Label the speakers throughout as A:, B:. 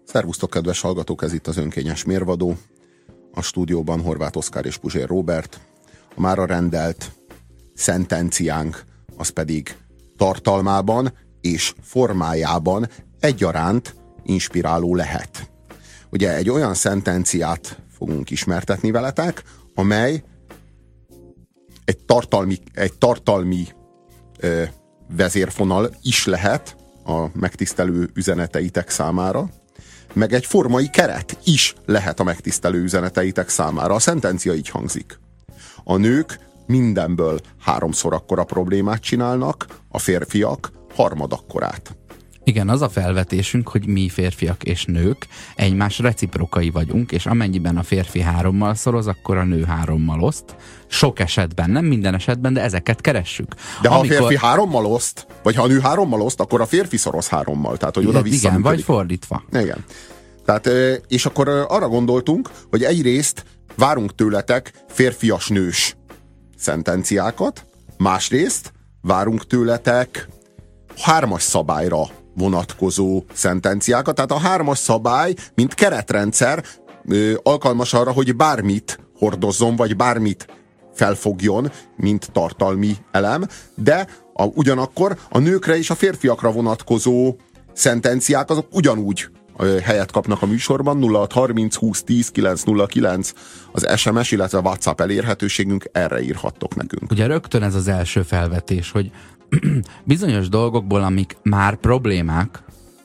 A: Szervusztok, kedves hallgatók, ez itt az Önkényes Mérvadó. A stúdióban Horváth Oszkár és Puzsér Róbert. A mára rendelt szentenciánk az pedig tartalmában és formájában egyaránt inspiráló lehet. Ugye egy olyan szentenciát fogunk ismertetni veletek, amely egy tartalmi vezérfonal is lehet a megtisztelő üzeneteitek számára, meg egy formai keret is lehet a megtisztelő üzeneteitek számára. A szentencia így hangzik: a nők mindenből 3-szor akkora problémát csinálnak, a férfiak harmadakkorát.
B: Igen, az a felvetésünk, hogy mi férfiak és nők egymás reciprokai vagyunk, és amennyiben a férfi 3-mal szoroz, akkor a nő 3-mal oszt. Sok esetben, nem minden esetben, de ezeket keressük.
A: De ha a férfi 3-mal oszt, vagy ha a nő 3-mal oszt, akkor a férfi szoroz 3-mal. Tehát, hogy oda-vissza.
B: Igen, vagy fordítva.
A: Igen. Tehát, és akkor arra gondoltunk, hogy egyrészt várunk tőletek férfias-nős szentenciákat, másrészt várunk tőletek 3-as szabályra vonatkozó szentenciákat. Tehát a 3-as szabály, mint keretrendszer alkalmas arra, hogy bármit hordozzon, vagy bármit felfogjon, mint tartalmi elem, de ugyanakkor a nőkre és a férfiakra vonatkozó szentenciák azok ugyanúgy helyet kapnak a műsorban. 0630 20 10 909 az SMS, illetve WhatsApp elérhetőségünk, erre írhattok nekünk.
B: Ugye rögtön ez az első felvetés, hogy bizonyos dolgokból, amik már problémák,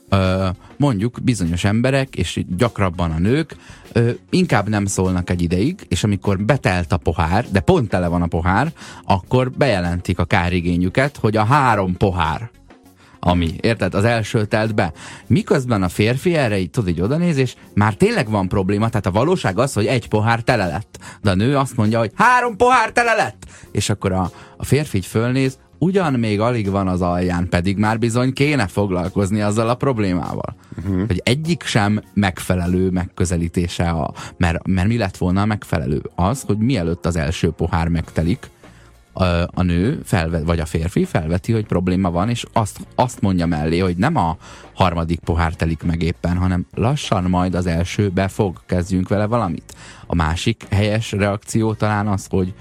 B: mondjuk bizonyos emberek, és gyakrabban a nők, inkább nem szólnak egy ideig, és amikor betelt a pohár, de pont tele van a pohár, akkor bejelentik a kárigényüket, hogy a 3 pohár, ami, érted, az első telt be. Miközben a férfi erre így, tudod, így odanéz, és már tényleg van probléma, tehát a valóság az, hogy 1 pohár tele lett. De a nő azt mondja, hogy 3 pohár tele lett! És akkor a férfi így fölnéz, ugyan még alig van az alján, pedig már bizony kéne foglalkozni azzal a problémával. Hogy egyik sem megfelelő megközelítése, mert mi lett volna a megfelelő? Az, hogy mielőtt az első pohár megtelik, a nő vagy a férfi felveti, hogy probléma van, és azt mondja mellé, hogy nem a 3. pohár telik meg éppen, hanem lassan majd az elsőbe fog, kezdjünk vele valamit. A másik helyes reakció talán az, hogy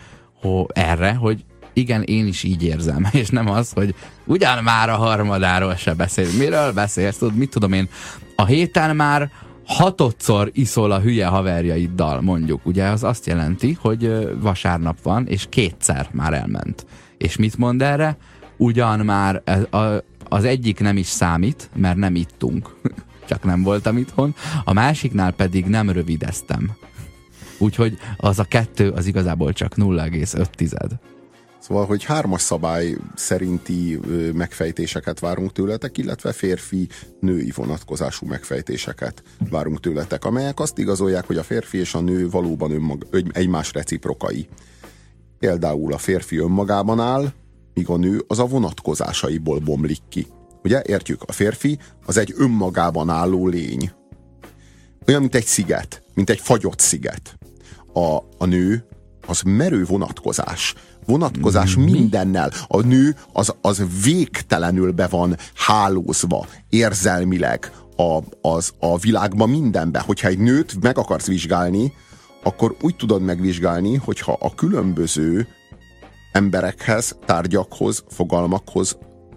B: igen, én is így érzem, és nem az, hogy ugyan már a harmadáról se beszélünk. Miről beszélsz? Mit tudom én? A héten már 6-szor iszol a hülye haverjaiddal, mondjuk. Ugye az azt jelenti, hogy vasárnap van, és 2-szer már elment. És mit mond erre? Ugyan már az egyik nem is számít, mert nem ittunk. Csak nem voltam itthon. A másiknál pedig nem rövideztem. Úgyhogy az a 2 az igazából csak 0,5.
A: Szóval, hogy 3-as szabály szerinti megfejtéseket várunk tőletek, illetve férfi-női vonatkozású megfejtéseket várunk tőletek, amelyek azt igazolják, hogy a férfi és a nő valóban egymás reciprokai. Például a férfi önmagában áll, míg a nő az a vonatkozásaiból bomlik ki. Ugye, értjük? A férfi az egy önmagában álló lény. Olyan, mint egy sziget, mint egy fagyott sziget. A nő az merő vonatkozás mindennel. A nő az végtelenül be van hálózva érzelmileg a világban, mindenbe. Hogyha egy nőt meg akarsz vizsgálni, akkor úgy tudod megvizsgálni, hogyha a különböző emberekhez, tárgyakhoz, fogalmakhoz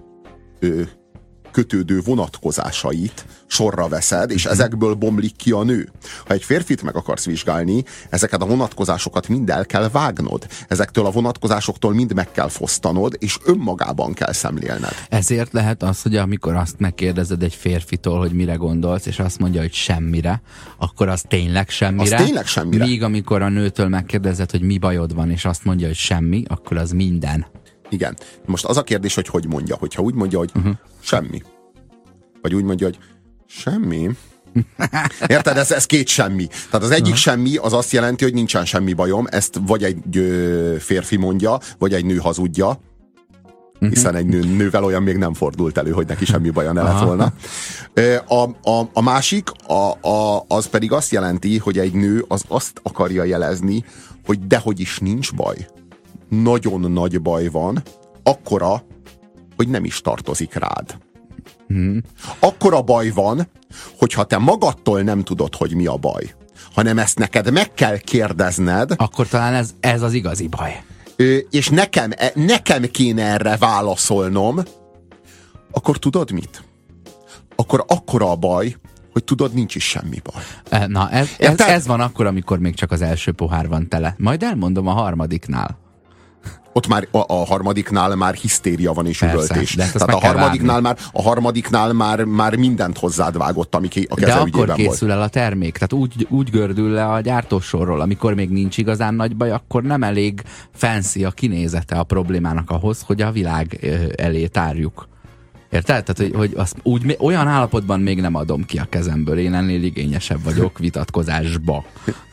A: kötődő vonatkozásait sorra veszed, és ezekből bomlik ki a nő. Ha egy férfit meg akarsz vizsgálni, ezeket a vonatkozásokat mind el kell vágnod. Ezektől a vonatkozásoktól mind meg kell fosztanod, és önmagában kell szemlélned.
B: Ezért lehet az, hogy amikor azt megkérdezed egy férfitól, hogy mire gondolsz, és azt mondja, hogy semmire, akkor az tényleg semmire.
A: Az tényleg semmire.
B: Míg amikor a nőtől megkérdezed, hogy mi bajod van, és azt mondja, hogy semmi, akkor az minden.
A: Igen. Most az a kérdés, hogy mondja. Hogyha úgy mondja, hogy semmi. Vagy úgy mondja, hogy semmi. Érted? Ez 2 semmi. Tehát az egyik semmi az azt jelenti, hogy nincsen semmi bajom. Ezt vagy egy férfi mondja, vagy egy nő hazudja. Hiszen egy nővel olyan még nem fordult elő, hogy neki semmi baja ne lett volna. A másik, az pedig azt jelenti, hogy egy nő az azt akarja jelezni, hogy dehogy is nincs baj. Nagyon nagy baj van, akkora, hogy nem is tartozik rád. Akkora baj van, hogyha te magadtól nem tudod, hogy mi a baj, hanem ezt neked meg kell kérdezned.
B: Akkor talán ez az igazi baj.
A: És nekem kéne erre válaszolnom, akkor tudod mit? Akkor akkora a baj, hogy tudod, nincs is semmi baj.
B: Na, ez van akkor, amikor még csak az első pohár van tele. Majd elmondom a harmadiknál.
A: Ott már a harmadiknál már hisztéria van és üvöltés. Tehát a harmadiknál már mindent hozzád vágott, ami a keze ügyében volt.
B: De akkor készül el a termék. Tehát úgy gördül le a gyártósorról, amikor még nincs igazán nagy baj, akkor nem elég fancy a kinézete a problémának ahhoz, hogy a világ elé tárjuk. Érted? Tehát, hogy azt olyan állapotban még nem adom ki a kezemből. Én ennél igényesebb vagyok vitatkozásba.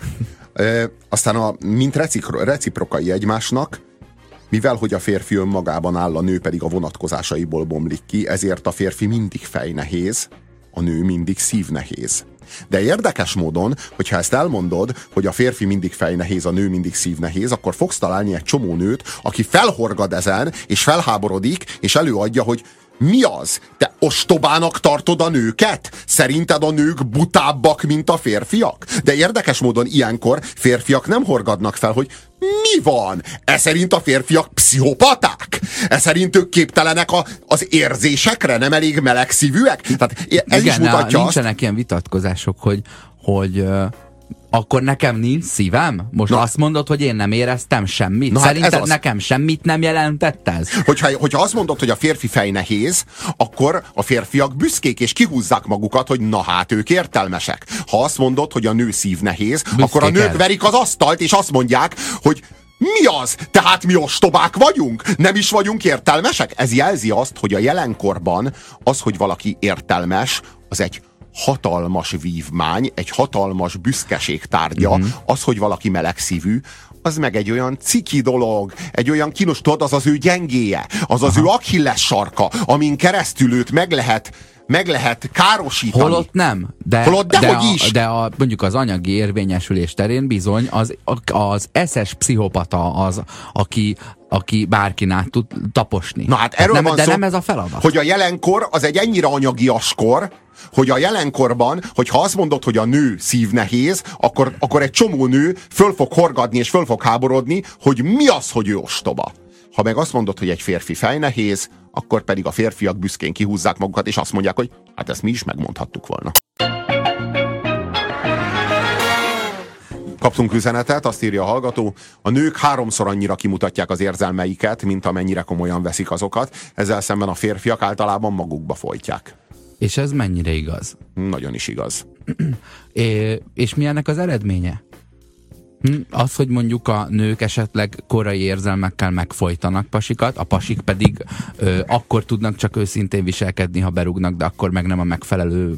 A: Aztán mint reciprokai egymásnak, mivel hogy a férfi önmagában áll, a nő pedig a vonatkozásaiból bomlik ki, ezért a férfi mindig fejnehéz, a nő mindig szívnehéz. De érdekes módon, hogyha ezt elmondod, hogy a férfi mindig fejnehéz, a nő mindig szívnehéz, akkor fogsz találni egy csomó nőt, aki felhorgad ezen, és felháborodik, és előadja, hogy mi az? Te ostobának tartod a nőket? Szerinted a nők butábbak, mint a férfiak? De érdekes módon ilyenkor férfiak nem horgadnak fel, hogy mi van? Szerint a férfiak pszichopaták? Szerint ők képtelenek az érzésekre? Nem elég melegszívűek? Tehát ez
B: igen,
A: is mutatja
B: nincsenek ilyen vitatkozások, hogy akkor nekem nincs szívem? Most azt mondod, hogy én nem éreztem semmit? Szerinted nekem semmit nem jelentett ez?
A: Hogyha azt mondod, hogy a férfi fejnehéz, akkor a férfiak büszkék és kihúzzák magukat, hogy na hát ők értelmesek. Ha azt mondod, hogy a nő szívnehéz, akkor a nők verik az asztalt, és azt mondják, hogy mi az? Tehát mi ostobák vagyunk? Nem is vagyunk értelmesek? Ez jelzi azt, hogy a jelenkorban az, hogy valaki értelmes, az egy hatalmas vívmány, egy hatalmas büszkeség tárgya. Az, hogy valaki melegszívű, az meg egy olyan ciki dolog, egy olyan kínos, tudod, az az ő gyengéje, az az ő Achilles sarka, amin keresztül őt meg lehet károsítani.
B: Holott nem. De mondjuk az anyagi érvényesülés terén bizony az eszes pszichopata az, aki bárkinál tud taposni.
A: Na hát erről van
B: de
A: szó,
B: nem ez a feladat.
A: hogy a jelenkor az egy ennyire anyagiaskor, hogy a jelenkorban, hogyha azt mondod, hogy a nő szívnehéz, akkor egy csomó nő föl fog horgadni és föl fog háborodni, hogy mi az, hogy ő ostoba. Ha meg azt mondod, hogy egy férfi fejnehéz, akkor pedig a férfiak büszkén kihúzzák magukat, és azt mondják, hogy hát ezt mi is megmondhattuk volna. Kaptunk üzenetet, azt írja a hallgató, a nők 3-szor annyira kimutatják az érzelmeiket, mint amennyire komolyan veszik azokat, ezzel szemben a férfiak általában magukba folytják.
B: És ez mennyire igaz?
A: Nagyon is igaz.
B: És mi ennek az eredménye? Az, hogy mondjuk a nők esetleg korai érzelmekkel megfojtanak pasikat, a pasik pedig akkor tudnak csak őszintén viselkedni, ha berúgnak, de akkor meg nem a megfelelő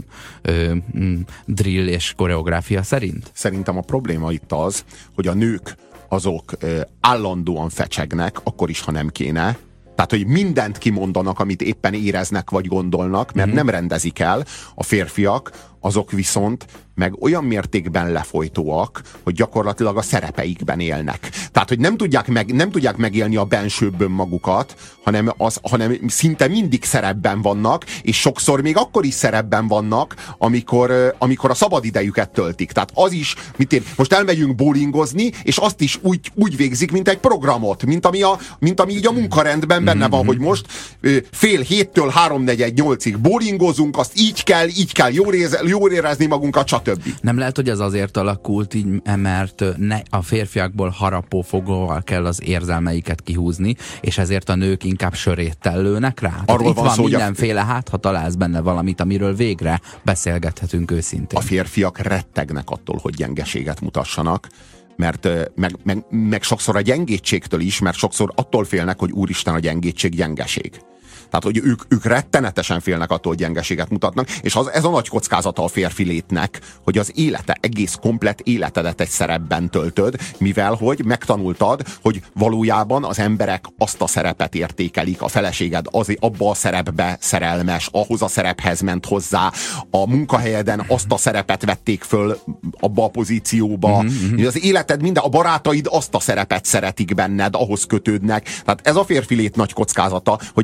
B: drill és koreográfia szerint?
A: Szerintem a probléma itt az, hogy a nők azok állandóan fecsegnek, akkor is, ha nem kéne. Tehát, hogy mindent kimondanak, amit éppen éreznek vagy gondolnak, mert nem rendezik el. A férfiak azok viszont meg olyan mértékben lefolytóak, hogy gyakorlatilag a szerepeikben élnek. Tehát, hogy nem tudják megélni a bensőbb önmagukat, hanem szinte mindig szerepben vannak, és sokszor még akkor is szerepben vannak, amikor a szabadidejüket töltik. Tehát az is, most elmegyünk bowlingozni, és azt is úgy végzik, mint egy programot, mint ami így a munkarendben benne van, hogy most 6:30-től 3:45-8-ig bowlingozunk, azt így kell jól érezni magunkat, stb.
B: Nem lehet, hogy ez azért alakult így, mert a férfiakból harapófogóval kell az érzelmeiket kihúzni, és ezért a nők inkább söréttel lőnek rá?
A: Arról
B: itt van
A: szó,
B: mindenféle, ha találsz benne valamit, amiről végre beszélgethetünk őszintén.
A: A férfiak rettegnek attól, hogy gyengeséget mutassanak, mert meg sokszor a gyengétségtől is, mert sokszor attól félnek, hogy úristen, a gyengétség gyengeség. Tehát, hogy ők rettenetesen félnek attól, hogy gyengeséget mutatnak, és ez a nagy kockázata a férfi létnek, hogy az egész komplett életedet egy szerepben töltöd, mivel hogy megtanultad, hogy valójában az emberek azt a szerepet értékelik, a feleséged abba a szerepbe szerelmes, ahhoz a szerephez ment hozzá, a munkahelyeden azt a szerepet vették föl abba a pozícióba, az életed a barátaid azt a szerepet szeretik benned, ahhoz kötődnek. Tehát ez a férfi lét nagy kockázata, hogy a komplett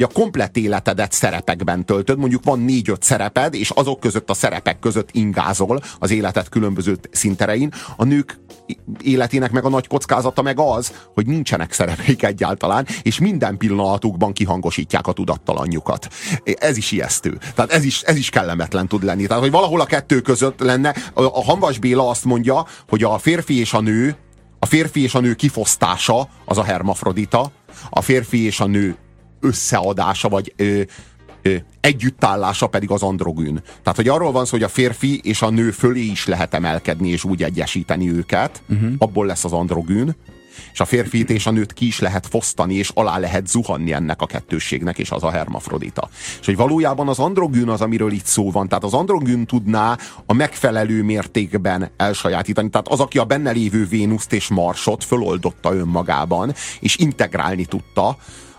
A: saját életedet szerepekben töltöd, mondjuk van 4-5 szereped, és azok között a szerepek között ingázol az életed különböző szinterein. A nők életének meg a nagy kockázata meg az, hogy nincsenek szerepeik egyáltalán, és minden pillanatukban kihangosítják a tudattalanjukat. Ez is ijesztő. Tehát ez is kellemetlen tud lenni. Tehát, hogy valahol a kettő között lenne. A Hamvas Béla azt mondja, hogy a férfi és a nő kifosztása az a hermafrodita, a férfi és a nő összeadása, vagy együttállása pedig az androgyn. Tehát, hogy arról van szó, hogy a férfi és a nő fölé is lehet emelkedni, és úgy egyesíteni őket, abból lesz az androgyn, és a férfit és a nőt ki is lehet fosztani, és alá lehet zuhanni ennek a kettősségnek, és az a hermafrodita. És hogy valójában az androgyn az, amiről itt szó van. Tehát az androgyn tudná a megfelelő mértékben elsajátítani. Tehát az, aki a benne lévő Vénuszt és Marsot föloldotta önmagában, és integrálni tudta,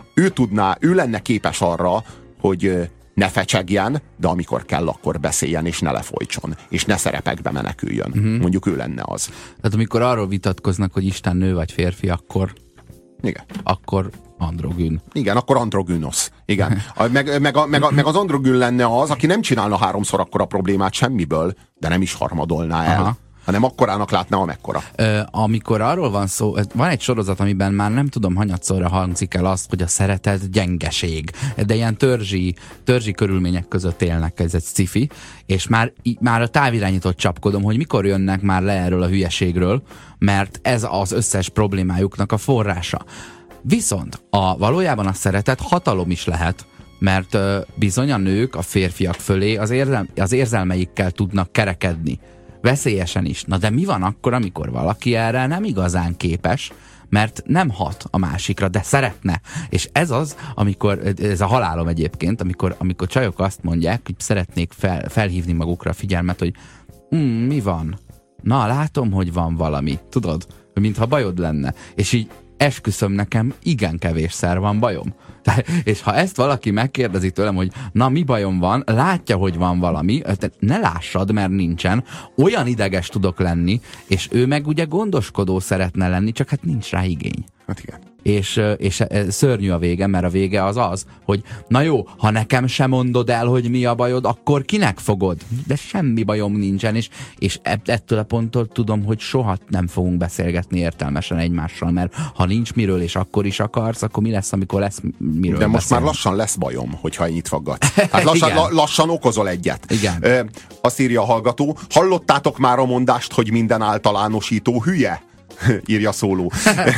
A: ő lenne képes arra, hogy ne fecsegjen, de amikor kell, akkor beszéljen, és ne lefolytson, és ne szerepekbe meneküljön. Mondjuk ő lenne az. Tehát
B: amikor arról vitatkoznak, hogy Isten nő vagy férfi, akkor...
A: Igen.
B: Akkor androgyn.
A: Igen, akkor androgynosz. Igen. Meg az androgyn lenne az, aki nem csinálna 3-szor akkora problémát semmiből, de nem is harmadolná el. Aha. Hanem akkorának látná, amekkora.
B: Amikor arról van szó, van egy sorozat, amiben már nem tudom, hanyatszorra hangzik el azt, hogy a szeretet gyengeség. De ilyen törzsi körülmények között élnek, ez egy sci-fi, és már a távirányított csapkodom, hogy mikor jönnek már le erről a hülyeségről, mert ez az összes problémájuknak a forrása. Viszont valójában a szeretet hatalom is lehet, mert bizony a nők a férfiak fölé az érzelmeikkel tudnak kerekedni. Veszélyesen is. Na de mi van akkor, amikor valaki erre nem igazán képes, mert nem hat a másikra, de szeretne. És ez az, ez a halálom egyébként, amikor csajok azt mondják, hogy szeretnék felhívni magukra a figyelmet, hogy mi van? Na, látom, hogy van valami. Tudod? Mintha bajod lenne. És így esküszöm, nekem igen kevésszer van bajom. És ha ezt valaki megkérdezi tőlem, hogy na mi bajom van, látja, hogy van valami, ne lássad, mert nincsen, olyan ideges tudok lenni, és ő meg ugye gondoskodó szeretne lenni, csak hát nincs rá igény.
A: Hát igen.
B: És szörnyű a vége, mert a vége az, hogy na jó, ha nekem sem mondod el, hogy mi a bajod, akkor kinek fogod? De semmi bajom nincsen, és ettől a ponttól tudom, hogy soha nem fogunk beszélgetni értelmesen egymással, mert ha nincs miről, és akkor is akarsz, akkor mi lesz, amikor lesz miről
A: De most
B: beszélni?
A: Már lassan lesz bajom, hogyha ennyit faggatsz. Hát lassan okozol egyet.
B: Igen.
A: Azt írja a hallgató, hallottátok már a mondást, hogy minden általánosító hülye? Írja Szóló.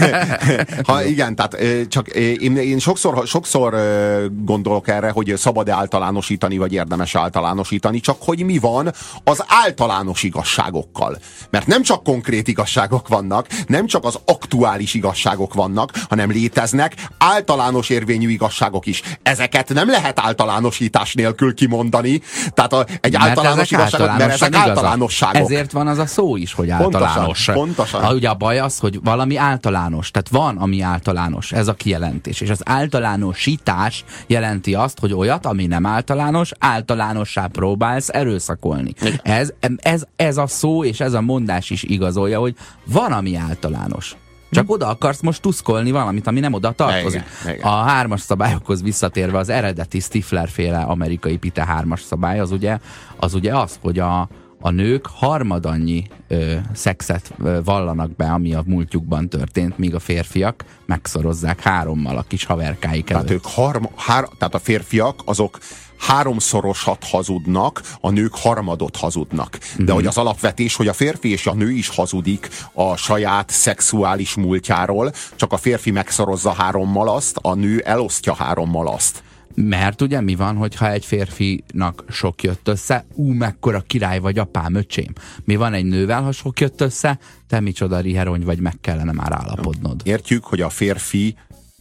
A: Igen, tehát csak én sokszor gondolok erre, hogy szabad-e általánosítani, vagy érdemes általánosítani, csak hogy mi van az általános igazságokkal. Mert nem csak konkrét igazságok vannak, nem csak az aktuális igazságok vannak, hanem léteznek általános érvényű igazságok is. Ezeket nem lehet általánosítás nélkül kimondani. Tehát egy általános igazságok, mert ezek általánosságok.
B: Ezért van az a szó is, hogy általános.
A: Pontosan.
B: Ugye a baj az, hogy valami általános, tehát van, ami általános, ez a kijelentés. És az általánosítás jelenti azt, hogy olyat, ami nem általános, általánossá próbálsz erőszakolni. Ez a szó és ez a mondás is igazolja, hogy van, ami általános. Csak oda akarsz most tuszkolni valamit, ami nem oda tartozik. Igen. A 3-as szabályokhoz visszatérve az eredeti Stifler-féle amerikai Pite 3-as szabály, az ugye az, hogy a nők harmadannyi szexet vallanak be, ami a múltjukban történt, míg a férfiak megszorozzák 3-mal a kis haverkáik előtt.
A: Tehát a férfiak azok 3-szorosat hazudnak, a nők harmadot hazudnak. De hogy az alapvetés, hogy a férfi és a nő is hazudik a saját szexuális múltjáról, csak a férfi megszorozza 3-mal azt, a nő elosztja 3-mal azt.
B: Mert ugye mi van, hogyha egy férfinak sok jött össze, mekkora király vagy, apám, öcsém. Mi van egy nővel, ha sok jött össze, te micsoda riherony vagy, meg kellene már állapodnod.
A: Értjük, hogy a férfi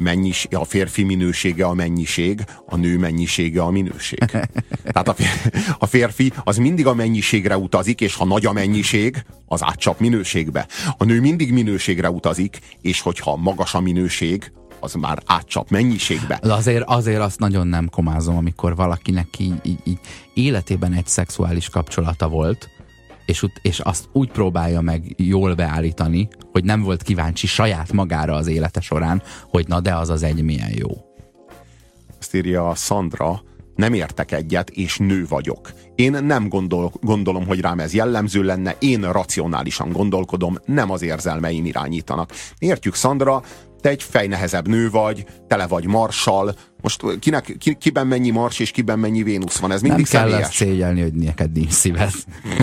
A: minősége a mennyiség, a nő mennyisége a minőség. Tehát a férfi az mindig a mennyiségre utazik, és ha nagy a mennyiség, az átcsap minőségbe. A nő mindig minőségre utazik, és hogyha magas a minőség, az már átcsap mennyiségbe.
B: De azért azt nagyon nem komázom, amikor valakinek így életében egy szexuális kapcsolata volt, és azt úgy próbálja meg jól beállítani, hogy nem volt kíváncsi saját magára az élete során, hogy na de az egy milyen jó.
A: Azt írja Sandra, nem értek egyet, és nő vagyok. Én nem gondolom, hogy rám ez jellemző lenne, én racionálisan gondolkodom, nem az érzelmeim irányítanak. Értjük, Sandra, te egy fejnehezebb nő vagy, tele vagy marssal. Most kiben mennyi Mars és kiben mennyi Vénusz van? Ez mindig
B: nem
A: személyes.
B: kell azt szégyelni, hogy neked nincs szíved.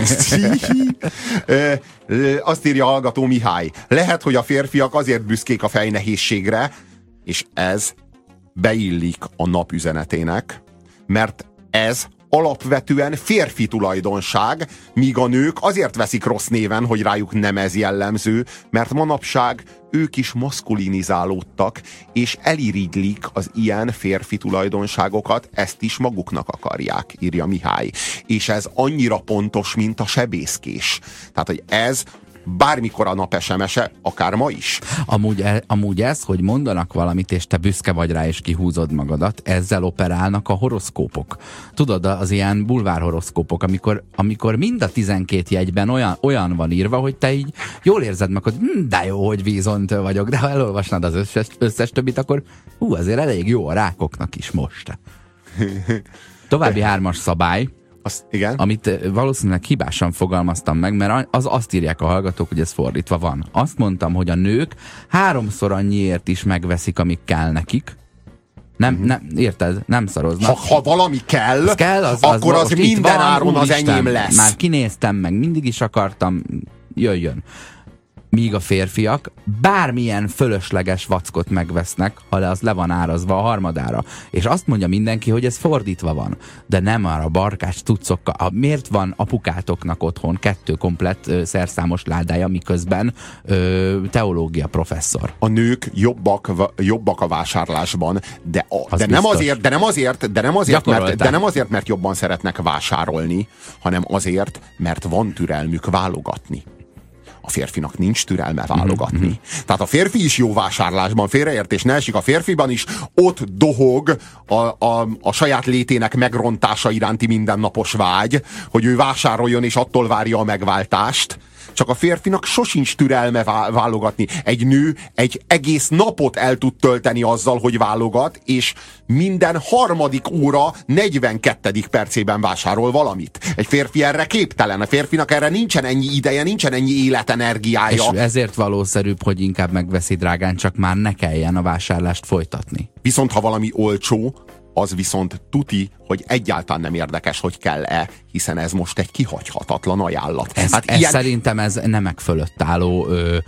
A: Azt írja hallgató Mihály. Lehet, hogy a férfiak azért büszkék a fejnehézségre, és ez beillik a nap üzenetének, mert ez alapvetően férfi tulajdonság, míg a nők azért veszik rossz néven, hogy rájuk nem ez jellemző, mert manapság ők is maszkulinizálódtak, és elirigylik az ilyen férfi tulajdonságokat, ezt is maguknak akarják, írja Mihály. És ez annyira pontos, mint a sebészkés. Tehát, hogy ez bármikor a nap SMS-e, akár ma is.
B: Amúgy ez, hogy mondanak valamit, és te büszke vagy rá, és kihúzod magadat, ezzel operálnak a horoszkópok. Tudod, az ilyen bulvár horoszkópok, amikor mind a 12 jegyben olyan van írva, hogy te így jól érzed meg, hogy de jó, hogy vízontő vagyok, de ha elolvasnád az összes többit, akkor azért elég jó a rákoknak is most. További 3-as szabály,
A: Igen?
B: amit valószínűleg hibásan fogalmaztam meg, mert azt írják a hallgatók, hogy ez fordítva van. Azt mondtam, hogy a nők 3-szor annyiért is megveszik, amik kell nekik. Nem, érted? Nem szaroznak.
A: Ha valami kell, akkor az minden áron az enyém lesz.
B: Már kinéztem meg, mindig is akartam, jöjjön. Míg a férfiak bármilyen fölösleges vackot megvesznek, ha az le van árazva a harmadára. És azt mondja mindenki, hogy ez fordítva van. De nem arra barkács tucokkal. Miért van apukátoknak otthon 2 komplett szerszámos ládája, miközben teológia professzor?
A: A nők jobbak a vásárlásban, de nem azért, mert jobban szeretnek vásárolni, hanem azért, mert van türelmük válogatni. A férfinak nincs türelme válogatni. Tehát a férfi is jó vásárlásban, félreértés ne esik, a férfiban is ott dohog a saját létének megrontása iránti mindennapos vágy, hogy ő vásároljon és attól várja a megváltást. Csak a férfinak sosincs türelme válogatni. Egy nő egy egész napot el tud tölteni azzal, hogy válogat, és minden harmadik óra 42. percében vásárol valamit. Egy férfi erre képtelen. A férfinak erre nincsen ennyi ideje, nincsen ennyi életenergiája.
B: És ezért valószerűbb, hogy inkább megveszi drágán, csak már ne kelljen a vásárlást folytatni.
A: Viszont ha valami olcsó, az viszont tuti, hogy egyáltalán nem érdekes, hogy kell-e, hiszen ez most egy kihagyhatatlan ajánlat.
B: Szerintem ez nemek fölött álló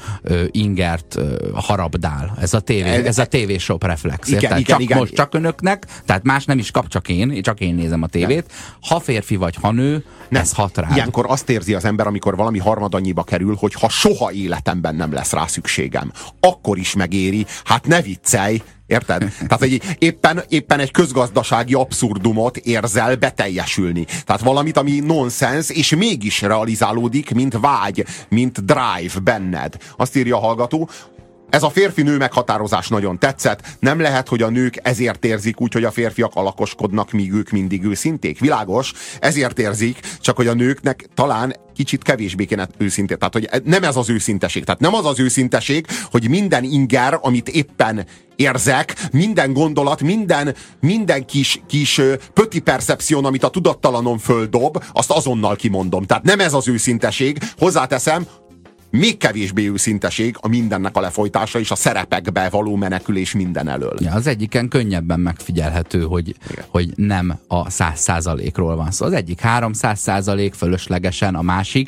B: ingert harabdál. Ez a tévésop reflex. Igen. Csak önöknek, tehát más nem is kap, csak én nézem a tévét. Ha férfi vagy, ha nő, ez hat rád.
A: Ilyenkor azt érzi az ember, amikor valami harmadannyiba kerül, hogy ha soha életemben nem lesz rá szükségem, akkor is megéri. Hát ne viccelj! Érted? Tehát éppen egy közgazdasági abszurdumot érzel beteljesülni. Tehát valamit, ami nonsens, és mégis realizálódik, mint vágy, mint drive benned. Azt írja a hallgató, ez a férfi-nő meghatározás nagyon tetszett. Nem lehet, hogy a nők ezért érzik úgy, hogy a férfiak alakoskodnak, míg ők mindig őszinték. Világos, ezért érzik, csak hogy a nőknek talán kicsit kevésbé kéne őszintén. Tehát, hogy nem ez az őszinteség. Tehát nem az az őszinteség, hogy minden inger, amit éppen érzek, minden gondolat, minden kis pöti percepción, amit a tudattalanon földob, azt azonnal kimondom. Tehát nem ez az őszinteség. Hozzáteszem, még kevésbé őszinteség a mindennek a lefolytása és a szerepekbe való menekülés minden elől.
B: Ja, az egyiken könnyebben megfigyelhető, hogy nem a 100%-ról van szó. Az egyik 300% fölöslegesen, a másik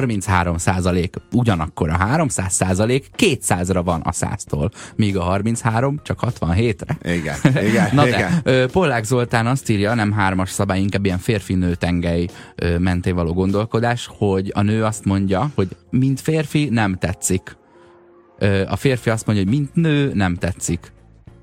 B: 33%. Ugyanakkor a 300% 200-ra van a 100-tól, míg a 33 csak 67-re.
A: Igen.
B: Na de, Pollák Zoltán azt írja, nem 3-as szabály, inkább ilyen férfi-nő tengely mentén való gondolkodás, hogy a nő azt mondja, hogy mint férfi nem tetszik. A férfi azt mondja, hogy mint nő nem tetszik.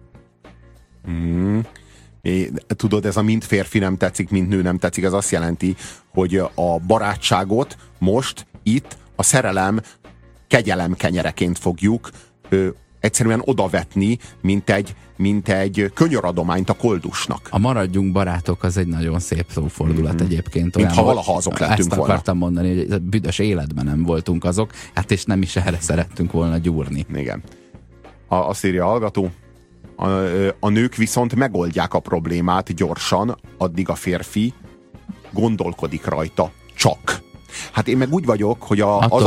A: Tudod, ez a mint férfi nem tetszik, mint nő nem tetszik, ez azt jelenti, hogy a barátságot most itt a szerelem kegyelem kenyereként fogjuk egyszerűen odavetni, mint egy könyöradományt a koldusnak.
B: A maradjunk barátok, az egy nagyon szép szófordulat egyébként.
A: Mint ha valaha azok lettünk volna.
B: Ezt akartam mondani, hogy a büdös életben nem voltunk azok, hát és nem is erre szerettünk volna gyúrni.
A: Igen. Azt írja a hallgató, A nők viszont megoldják a problémát gyorsan, addig a férfi gondolkodik rajta csak. Hát én meg úgy vagyok, hogy az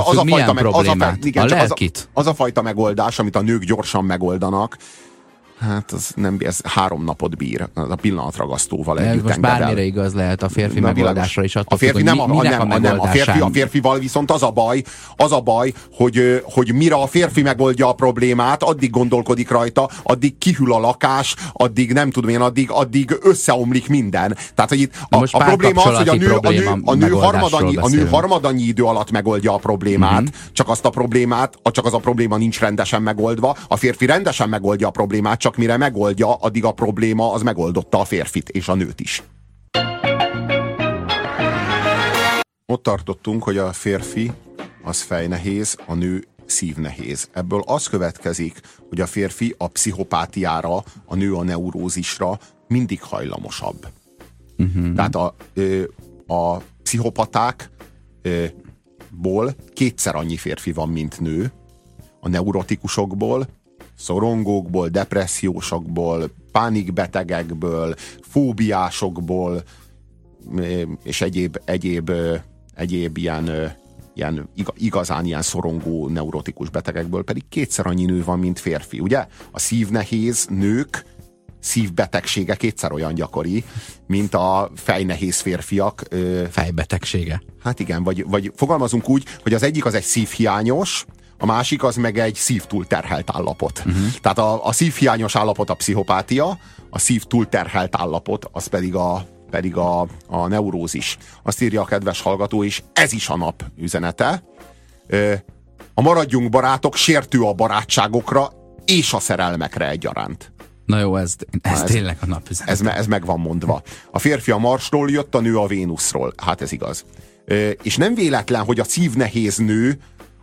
A: a fajta megoldás, amit a nők gyorsan megoldanak, hát ez 3 napot bír, a pillanatragasztóval együtt
B: most
A: enged el.
B: Bármire igaz lehet a férfi megoldásra is, attól
A: függ, hogy minek a megoldásán. A férfival viszont az a baj, hogy mire a férfi megoldja a problémát, addig gondolkodik rajta, addig kihűl a lakás, addig nem tudom én, addig összeomlik minden. Tehát, hogy itt a probléma az, hogy a nő harmadannyi idő alatt megoldja a problémát, csak az a probléma nincs rendesen megoldva, a férfi rendesen megoldja a problémát, csak mire megoldja, addig a probléma az megoldotta a férfit és a nőt is. Ott tartottunk, hogy a férfi az fejnehéz, a nő szívnehéz. Ebből az következik, hogy a férfi a pszichopátiára, a nő a neurózisra mindig hajlamosabb. Tehát a pszichopatákból 2-szer annyi férfi van, mint nő, a neurotikusokból, szorongókból, depressziósokból, pánikbetegekből, fóbiásokból, és egyéb ilyen igazán ilyen szorongó neurotikus betegekből pedig 2-szer annyi nő van, mint férfi. Ugye? A szívnehéz nők szívbetegsége 2-szer olyan gyakori, mint a fejnehéz férfiak.
B: Fejbetegsége.
A: Hát igen, vagy fogalmazunk úgy, hogy az egyik az egy szívhiányos, a másik az meg egy szívtúlterhelt állapot. Tehát a szívhiányos állapot a pszichopátia, a szívtúlterhelt állapot az pedig a neurózis. Azt írja a kedves hallgató, és ez is a nap üzenete. A maradjunk barátok sértő a barátságokra és a szerelmekre egyaránt.
B: Na jó, ez tényleg a nap üzenete.
A: Ez meg van mondva. A férfi a Marsról jött, a nő a Vénuszról. Hát ez igaz. És nem véletlen, hogy a szívnehéz nő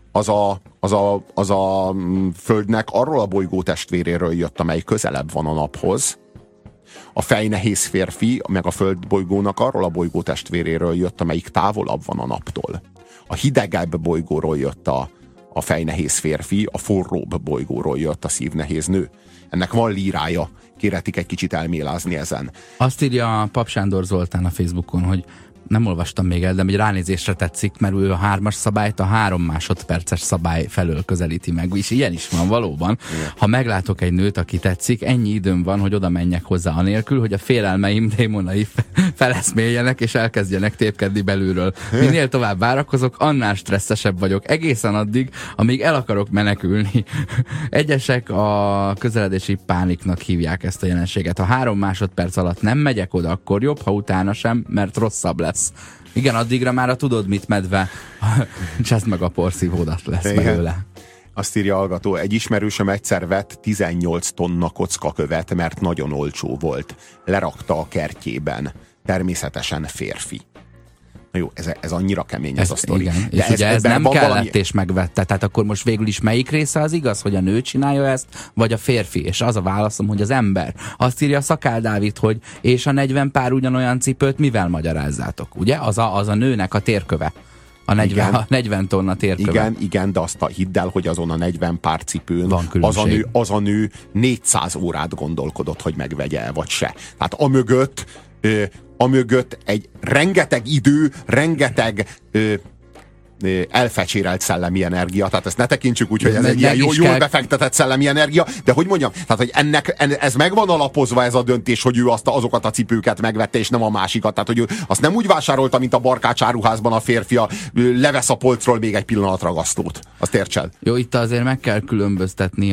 A: az a Földnek arról a bolygó testvéréről jött, amely közelebb van a naphoz. A fejnehéz férfi, meg a Földbolygónak arról a bolygó testvéréről jött, amelyik távolabb van a naptól. A hidegebb bolygóról jött a fejnehéz férfi, a forróbb bolygóról jött a szívnehéz nő. Ennek van lírája. Kérhetik egy kicsit elmélázni ezen.
B: Azt írja Pap Sándor Zoltán a Facebookon, hogy nem olvastam még el, de egy ránézésre tetszik, mert ő a 3-as szabályt a 3 másodperces szabály felől közelíti meg. És ilyen is van valóban. Igen. Ha meglátok egy nőt, aki tetszik, ennyi időm van, hogy oda menjek hozzá anélkül, hogy a félelmeim démonai feleszméljenek és elkezdjenek tépkedni belülről. Minél tovább várakozok, annál stresszesebb vagyok. Egészen addig, amíg el akarok menekülni. Egyesek a közeledési pániknak hívják ezt a jelenséget. Ha 3 másodperc alatt nem megyek oda, akkor jobb, ha utána sem, mert rosszabb lesz. Igen, addigra már tudod mit, medve, cseszd meg a porszívódat lesz belőle.
A: Azt írja a hallgató, egy ismerősöm egyszer vett 18 tonna kockakövet, mert nagyon olcsó volt. Lerakta a kertjében. Természetesen férfi. Na jó, ez annyira kemény ez a sztori.
B: Igen. És ugye ez nem kellett valami... és megvette. Tehát akkor most végül is melyik része az igaz, hogy a nő csinálja ezt, vagy a férfi? És az a válaszom, hogy az ember. Azt írja Szakál Dávid, hogy és a 40 pár ugyanolyan cipőt mivel magyarázzátok? Ugye? Az a nőnek a térköve. A 40 tonna térköve.
A: Igen, de azt hidd el, hogy azon a 40 pár cipőn az a nő 400 órát gondolkodott, hogy megvegye, vagy se. Tehát amögött egy rengeteg idő, rengeteg elfecsérelt szellemi energia, tehát ezt ne tekintsük úgy, hogy ez egy ilyen jól befektetett szellemi energia, de hogy mondjam, tehát hogy ez meg van alapozva ez a döntés, hogy ő azokat a cipőket megvette, és nem a másikat, tehát hogy ő azt nem úgy vásárolta, mint a Barkács áruházban a férfi, levesz a polcról még egy pillanatragasztót. Azt értsed?
B: Jó, itt azért meg kell különböztetni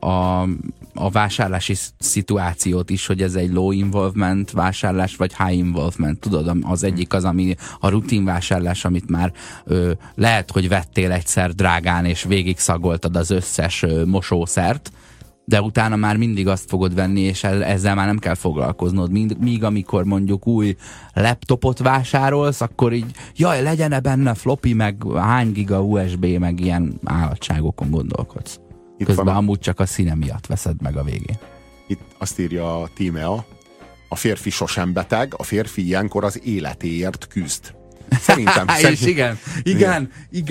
B: a vásárlási szituációt is, hogy ez egy low involvement vásárlás, vagy high involvement. Tudod, az egyik az, ami a rutin vásárlás, amit már lehet, hogy vettél egyszer drágán, és végig szagoltad az összes mosószert, de utána már mindig azt fogod venni, és ezzel már nem kell foglalkoznod. Míg amikor mondjuk új laptopot vásárolsz, akkor így, jaj, legyen-e benne floppy, meg hány giga USB, meg ilyen állatságokon gondolkodsz. Közben amúgy csak a színe miatt veszed meg a végén.
A: Itt azt írja a Tímea, a férfi sosem beteg, a férfi ilyenkor az életéért küzd. Szerintem.
B: És igen.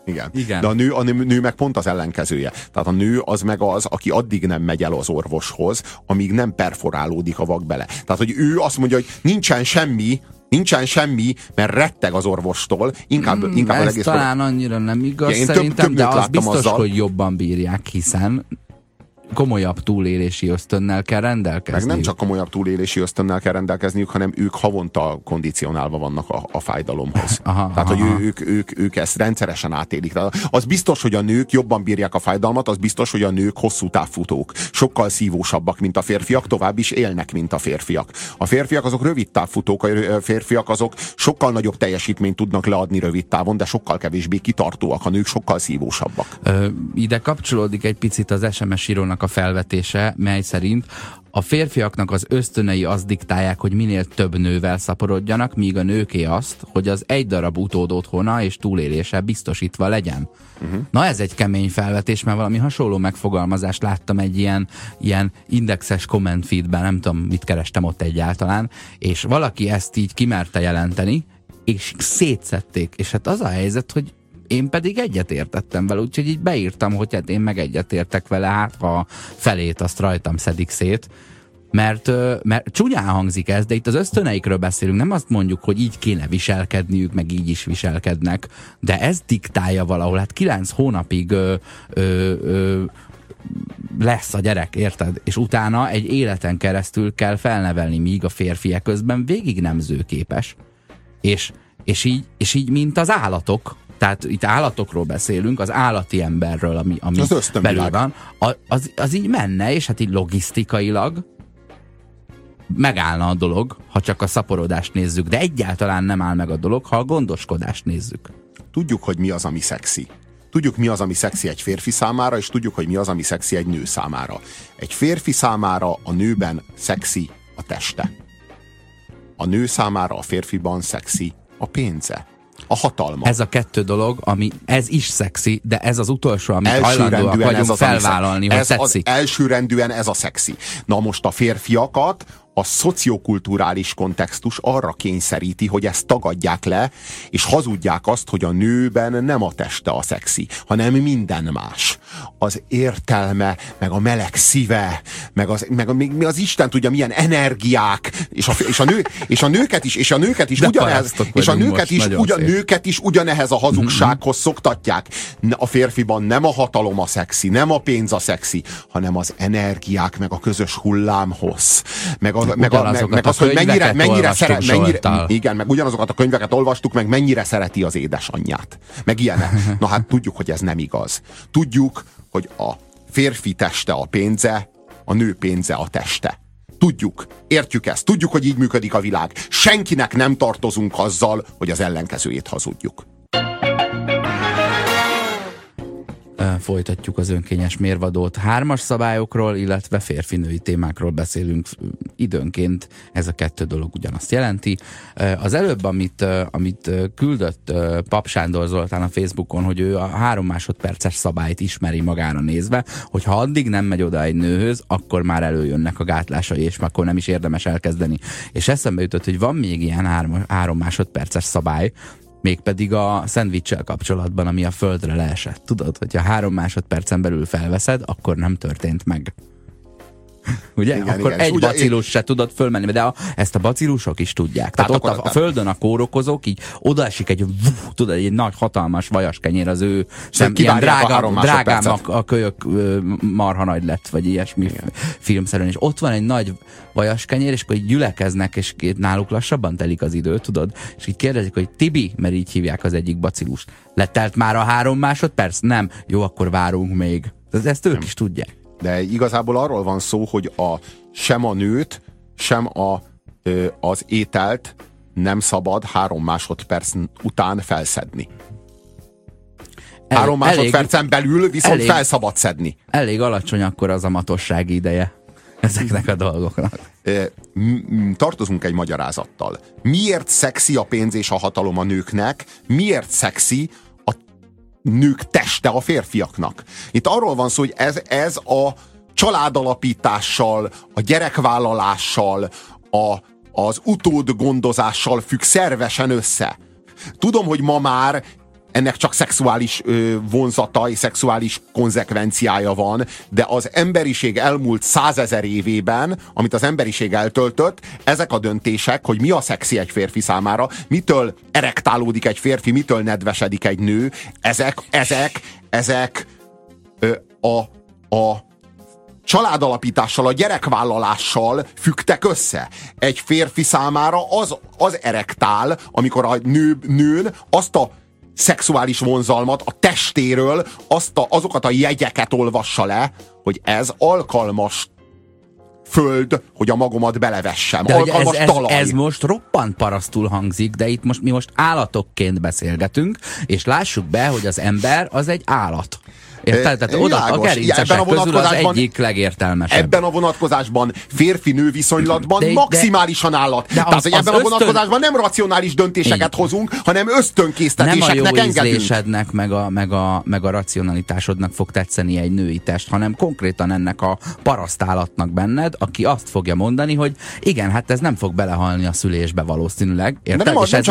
A: Igen.
B: Igen.
A: De a nő meg pont az ellenkezője. Tehát a nő az meg az, aki addig nem megy el az orvoshoz, amíg nem perforálódik a vak bele. Tehát, hogy ő azt mondja, hogy nincsen semmi, mert retteg az orvostól. Inkább az egész...
B: talán annyira nem igaz,
A: én
B: szerintem, de az biztos,
A: azzal,
B: hogy jobban bírják, hiszen komolyabb túlélési ösztönnel kell rendelkezniük.
A: Meg nem csak komolyabb túlélési ösztönnel kell rendelkezniük, hanem ők havonta kondicionálva vannak a fájdalomhoz. Tehát, hogy ők ezt rendszeresen átélik. Az biztos, hogy a nők jobban bírják a fájdalmat, az biztos, hogy a nők hosszú távfutók. Sokkal szívósabbak, mint a férfiak, tovább is élnek, mint a férfiak. A férfiak azok rövid távfutók, a férfiak azok sokkal nagyobb teljesítményt tudnak leadni rövid távon, de sokkal kevésbé kitartóak. A nők sokkal szívósabbak.
B: Ide kapcsolódik egy picit az SMS írónak a felvetése, mely szerint a férfiaknak az ösztönei azt diktálják, hogy minél több nővel szaporodjanak, míg a nőké azt, hogy az egy darab utód otthona és túlélése biztosítva legyen. Na ez egy kemény felvetés, mert valami hasonló megfogalmazást láttam egy ilyen indexes comment feedben, nem tudom, mit kerestem ott egyáltalán, és valaki ezt így kimerte jelenteni, és szétszették. És hát az a helyzet, hogy én pedig egyetértettem vele, úgyhogy így beírtam, hogy hát én meg egyetértek vele, hát ha a felét azt rajtam szedik szét, mert csúnyán hangzik ez, de itt az ösztöneikről beszélünk, nem azt mondjuk, hogy így kéne viselkedniük, meg így is viselkednek, de ez diktálja valahol, hát 9 hónapig lesz a gyerek, érted? És utána egy életen keresztül kell felnevelni, míg a férfi közben végig nemzőképes. És így, mint az állatok, tehát itt állatokról beszélünk, az állati emberről, ami belül van, az így menne, és hát így logisztikailag megállna a dolog, ha csak a szaporodást nézzük, de egyáltalán nem áll meg a dolog, ha a gondoskodást nézzük.
A: Tudjuk, hogy mi az, ami szexi. Tudjuk, mi az, ami szexi egy férfi számára, és tudjuk, hogy mi az, ami szexi egy nő számára. Egy férfi számára a nőben szexi a teste. A nő számára a férfiban szexi a pénze. A hatalma.
B: Ez a kettő dolog, ez is szexi, de ez az utolsó, amit hajlandóak vagyunk felvállalni, hogy tetszik.
A: Elsőrendűen ez a szexi. Na most a férfiakat a szociokulturális kontextus arra kényszeríti, hogy ezt tagadják le, és hazudják azt, hogy a nőben nem a teste a szexi, hanem minden más. Az értelme, meg a meleg szíve, meg az Isten tudja milyen energiák, és a nőket is ugyanehhez a hazugsághoz szoktatják. A férfiban nem a hatalom a szexi, nem a pénz a szexi, hanem az energiák, meg a közös hullámhoz, meg az, hogy meg ugyanazokat a könyveket olvastuk, meg mennyire szereti az édesanyját. Meg ilyenek. Na hát tudjuk, hogy ez nem igaz. Tudjuk, hogy a férfi teste a pénze, a nő pénze a teste. Tudjuk, értjük ezt, tudjuk, hogy így működik a világ. Senkinek nem tartozunk azzal, hogy az ellenkezőjét hazudjuk.
B: Folytatjuk az önkényes mérvadót. 3-as szabályokról, illetve férfi-női témákról beszélünk időnként. Ez a kettő dolog ugyanazt jelenti. Az előbb, amit küldött Pap Sándor Zoltán a Facebookon, hogy ő a 3 másodperces szabályt ismeri magára nézve, hogy ha addig nem megy oda egy nőhöz, akkor már előjönnek a gátlásai, és akkor nem is érdemes elkezdeni. És eszembe jutott, hogy van még ilyen 3 másodperces szabály, mégpedig a szendvicssel kapcsolatban, ami a földre leesett. Tudod, hogyha 3 másodpercen belül felveszed, akkor nem történt meg. Ugye? Igen, akkor egy bacillus se tudod fölmenni, de ezt a bacillusok is tudják. Tehát ott a földön a kórokozók, így odaesik egy nagy hatalmas vajaskenyér az ő ilyen drágám a kölyök marha nagy lett, vagy ilyesmi filmszerűen, és ott van egy nagy vajaskenyér, és akkor így gyülekeznek, és náluk lassabban telik az idő, tudod? És így kérdezik, hogy Tibi, mert így hívják az egyik bacillust. Letelt már a 3 másodperc? Nem. Jó, akkor várunk még. Ezt ők is tudják.
A: De igazából arról van szó, hogy sem a nőt, sem az ételt nem szabad 3 másodperc után felszedni. 3 másodpercen belül viszont fel szabad szedni.
B: Elég alacsony akkor az amatossági ideje ezeknek a dolgoknak.
A: Tartozunk egy magyarázattal. Miért szexi a pénz és a hatalom a nőknek? Miért szexi nők teste a férfiaknak? Itt arról van szó, hogy ez a családalapítással, a gyerekvállalással, az utódgondozással függ szervesen össze. Tudom, hogy ma már ennek csak szexuális vonzata és szexuális konzekvenciája van, de az emberiség elmúlt 100 000 évében, amit az emberiség eltöltött, ezek a döntések, hogy mi a szexi egy férfi számára, mitől erektálódik egy férfi, mitől nedvesedik egy nő, ezek a családalapítással, a gyerekvállalással függtek össze. Egy férfi számára az erektál, amikor a nőn azt a szexuális vonzalmat a testéről, azokat a jegyeket olvassa le, hogy ez alkalmas föld, hogy a magomat belevessem.
B: De
A: alkalmas talaj.
B: Ez most roppant parasztul hangzik, de itt mi most állatokként beszélgetünk, és lássuk be, hogy az ember az egy állat. Érted? Tehát oda a gerincesek közül az egyik legértelmesebb.
A: Ebben a vonatkozásban férfi-nő viszonylatban maximálisan állat. Tehát, hogy ebben a vonatkozásban nem racionális döntéseket hozunk, hanem ösztönkésztetéseknek engedünk.
B: Nem a jó ízlésednek, meg a racionalitásodnak fog tetszeni egy női test, hanem konkrétan ennek a parasztállatnak benned, aki azt fogja mondani, hogy igen, hát ez nem fog belehalni a szülésbe valószínűleg. Érted?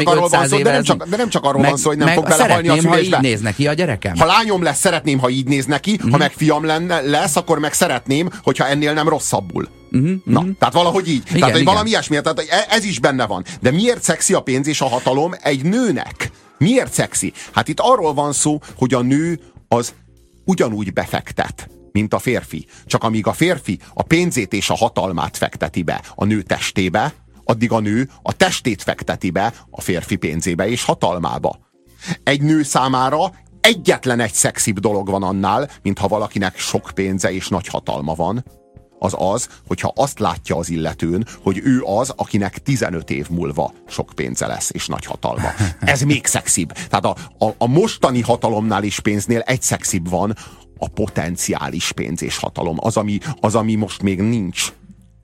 A: De nem csak arról van szó, hogy nem fog belehalni a szülésbe.
B: Ha így néz neki a gyerekem.
A: Ha lányom lesz, szeretném, ha így néz neki, ha meg fiam lesz, akkor meg szeretném, hogyha ennél nem rosszabbul. Na, tehát valahogy így.
B: Igen,
A: tehát, hogy valami ilyesmi, tehát ez is benne van. De miért szexi a pénz és a hatalom egy nőnek? Miért szexi? Hát itt arról van szó, hogy a nő az ugyanúgy befektet, mint a férfi. Csak amíg a férfi a pénzét és a hatalmát fekteti be a nő testébe, addig a nő a testét fekteti be a férfi pénzébe és hatalmába. Egy nő számára egyetlen egy szexibb dolog van annál, mintha valakinek sok pénze és nagy hatalma van, az, hogyha azt látja az illetőn, hogy ő az, akinek 15 év múlva sok pénze lesz és nagy hatalma. Ez még szexibb. Tehát a mostani hatalomnál és pénznél egy szexibb van, a potenciális pénz és hatalom. Az, ami most még nincs.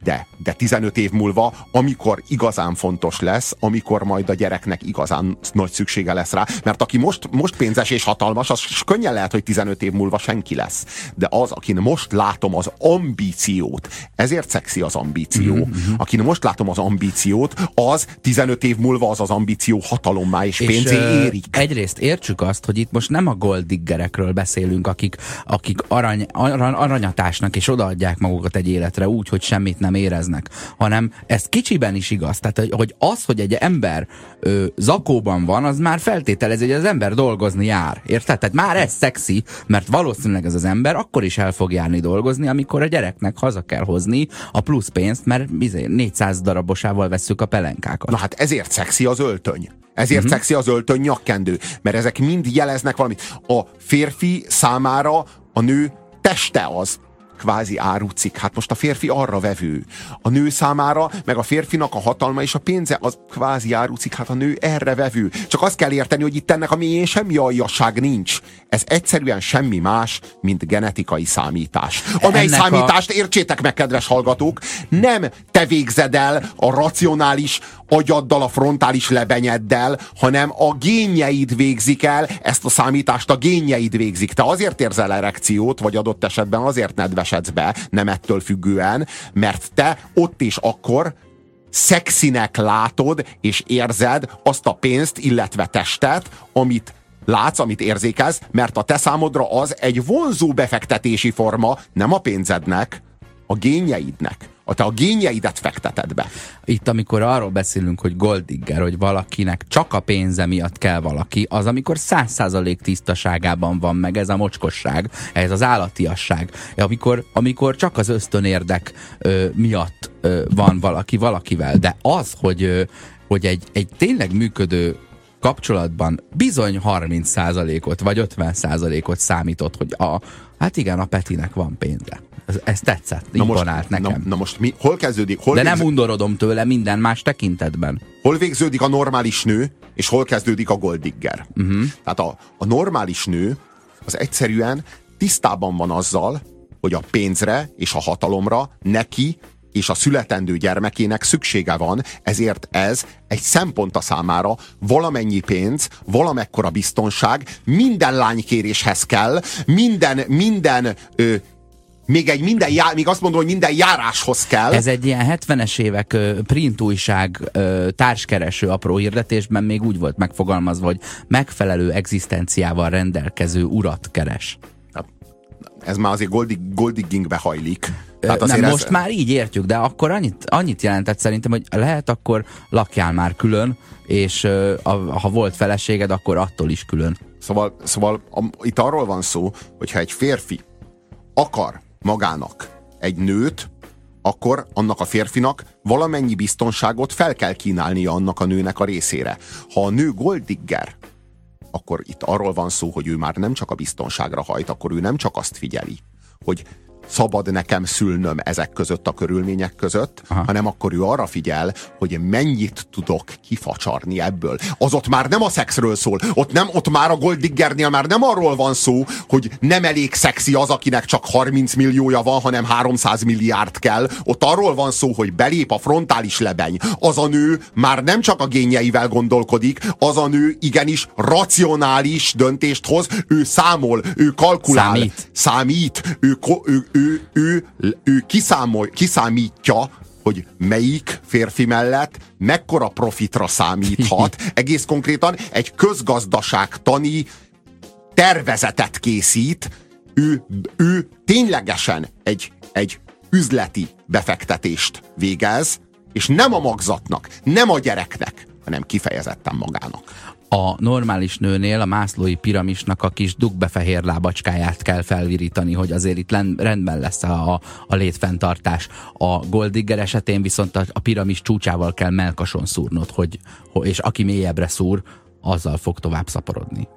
A: De 15 év múlva, amikor igazán fontos lesz, amikor majd a gyereknek igazán nagy szüksége lesz rá, mert aki most pénzes és hatalmas, az könnyen lehet, hogy 15 év múlva senki lesz. De az, akin most látom az ambíciót, ezért szexi az ambíció, akin most látom az ambíciót, az 15 év múlva az ambíció hatalommá és pénzé érik.
B: Egyrészt értsük azt, hogy itt most nem a golddiggerekről beszélünk, akik aranyatásnak és odaadják magukat egy életre úgy, hogy semmit nem éreznek, hanem ez kicsiben is igaz. Tehát, hogy egy ember zakóban van, az már feltételezi, hogy az ember dolgozni jár. Érted? Tehát már ez szexi, mert valószínűleg ez az ember akkor is el fog járni dolgozni, amikor a gyereknek haza kell hozni a plusz pénzt, mert 400 darabosával vesszük a pelenkákat.
A: Na hát ezért szexi az öltöny. Ezért szexi az öltöny nyakkendő. Mert ezek mind jeleznek valamit. A férfi számára a nő teste az kvázi árucik. Hát most a férfi arra vevő. A nő számára, meg a férfinak a hatalma és a pénze az kvázi árucik. Hát a nő erre vevő. Csak azt kell érteni, hogy itt ennek a mélyén semmi aljasság nincs. Ez egyszerűen semmi más, mint genetikai számítás. Amely számítást, értsétek meg, kedves hallgatók, nem te végzed el a racionális agyaddal, a frontális lebenyeddel, hanem a génjeid végzik el, ezt a számítást a génjeid végzik. Te azért érzel erekciót, vagy adott esetben azért nedvesedsz be, nem ettől függően, mert te ott és akkor szexinek látod és érzed azt a pénzt, illetve testet, amit látsz, amit érzékelsz, mert a te számodra az egy vonzó befektetési forma, nem a pénzednek, a génjeidnek. Te a génjeidet fekteted be.
B: Itt, amikor arról beszélünk, hogy golddigger, hogy valakinek csak a pénze miatt kell valaki, az amikor 100% tisztaságában van meg ez a mocskosság, ez az állatiasság. Amikor csak az ösztönérdek miatt van valaki valakivel. De az, hogy egy tényleg működő kapcsolatban bizony 30%-ot vagy 50%-ot számított, hogy hát igen, a Petinek van pénze. Ez tetszett, imponált nekem.
A: Na most hol kezdődik?
B: De nem undorodom tőle minden más tekintetben.
A: Hol végződik a normális nő, és hol kezdődik a golddigger? Tehát a normális nő az egyszerűen tisztában van azzal, hogy a pénzre és a hatalomra neki és a születendő gyermekének szüksége van, ezért ez egy szempont a számára, valamennyi pénz, valamekkora biztonság, minden lánykéréshez kell, minden még azt mondom, hogy minden járáshoz kell.
B: Ez egy ilyen 70-es évek print újság társkereső apró hirdetésben még úgy volt megfogalmazva, hogy megfelelő egzisztenciával rendelkező urat keres.
A: Ez már azért goldiggingbe hajlik.
B: Nem, most már így értjük, de akkor annyit jelentett szerintem, hogy lehet, akkor lakjál már külön, és ha volt feleséged, akkor attól is külön.
A: Szóval itt arról van szó, hogyha egy férfi akar magának egy nőt, akkor annak a férfinak valamennyi biztonságot fel kell kínálnia annak a nőnek a részére. Ha a nő golddigger, akkor itt arról van szó, hogy ő már nem csak a biztonságra hajt, akkor ő nem csak azt figyeli, hogy szabad nekem szülnöm ezek között a körülmények között, hanem akkor ő arra figyel, hogy mennyit tudok kifacsarni ebből. Az ott már nem a szexről szól, ott már a golddiggernél már nem arról van szó, hogy nem elég szexi az, akinek csak 30 milliója van, hanem 300 milliárd kell. Ott arról van szó, hogy belép a frontális lebeny. Az a nő már nem csak a génjeivel gondolkodik, az a nő igenis racionális döntést hoz, ő számol, ő kalkulál, számít, ő kiszámítja, hogy melyik férfi mellett mekkora profitra számíthat. Egész konkrétan egy közgazdaságtani tervezetet készít. Ő ténylegesen egy üzleti befektetést végez, és nem a magzatnak, nem a gyereknek, hanem kifejezetten magának.
B: A normális nőnél a Maslow'i piramisnak a kis dugbe-fehér lábacskáját kell felvirítani, hogy azért itt rendben lesz a létfenntartás. A golddigger esetén viszont a piramis csúcsával kell mellkason szúrnod, és aki mélyebbre szúr, azzal fog tovább szaporodni.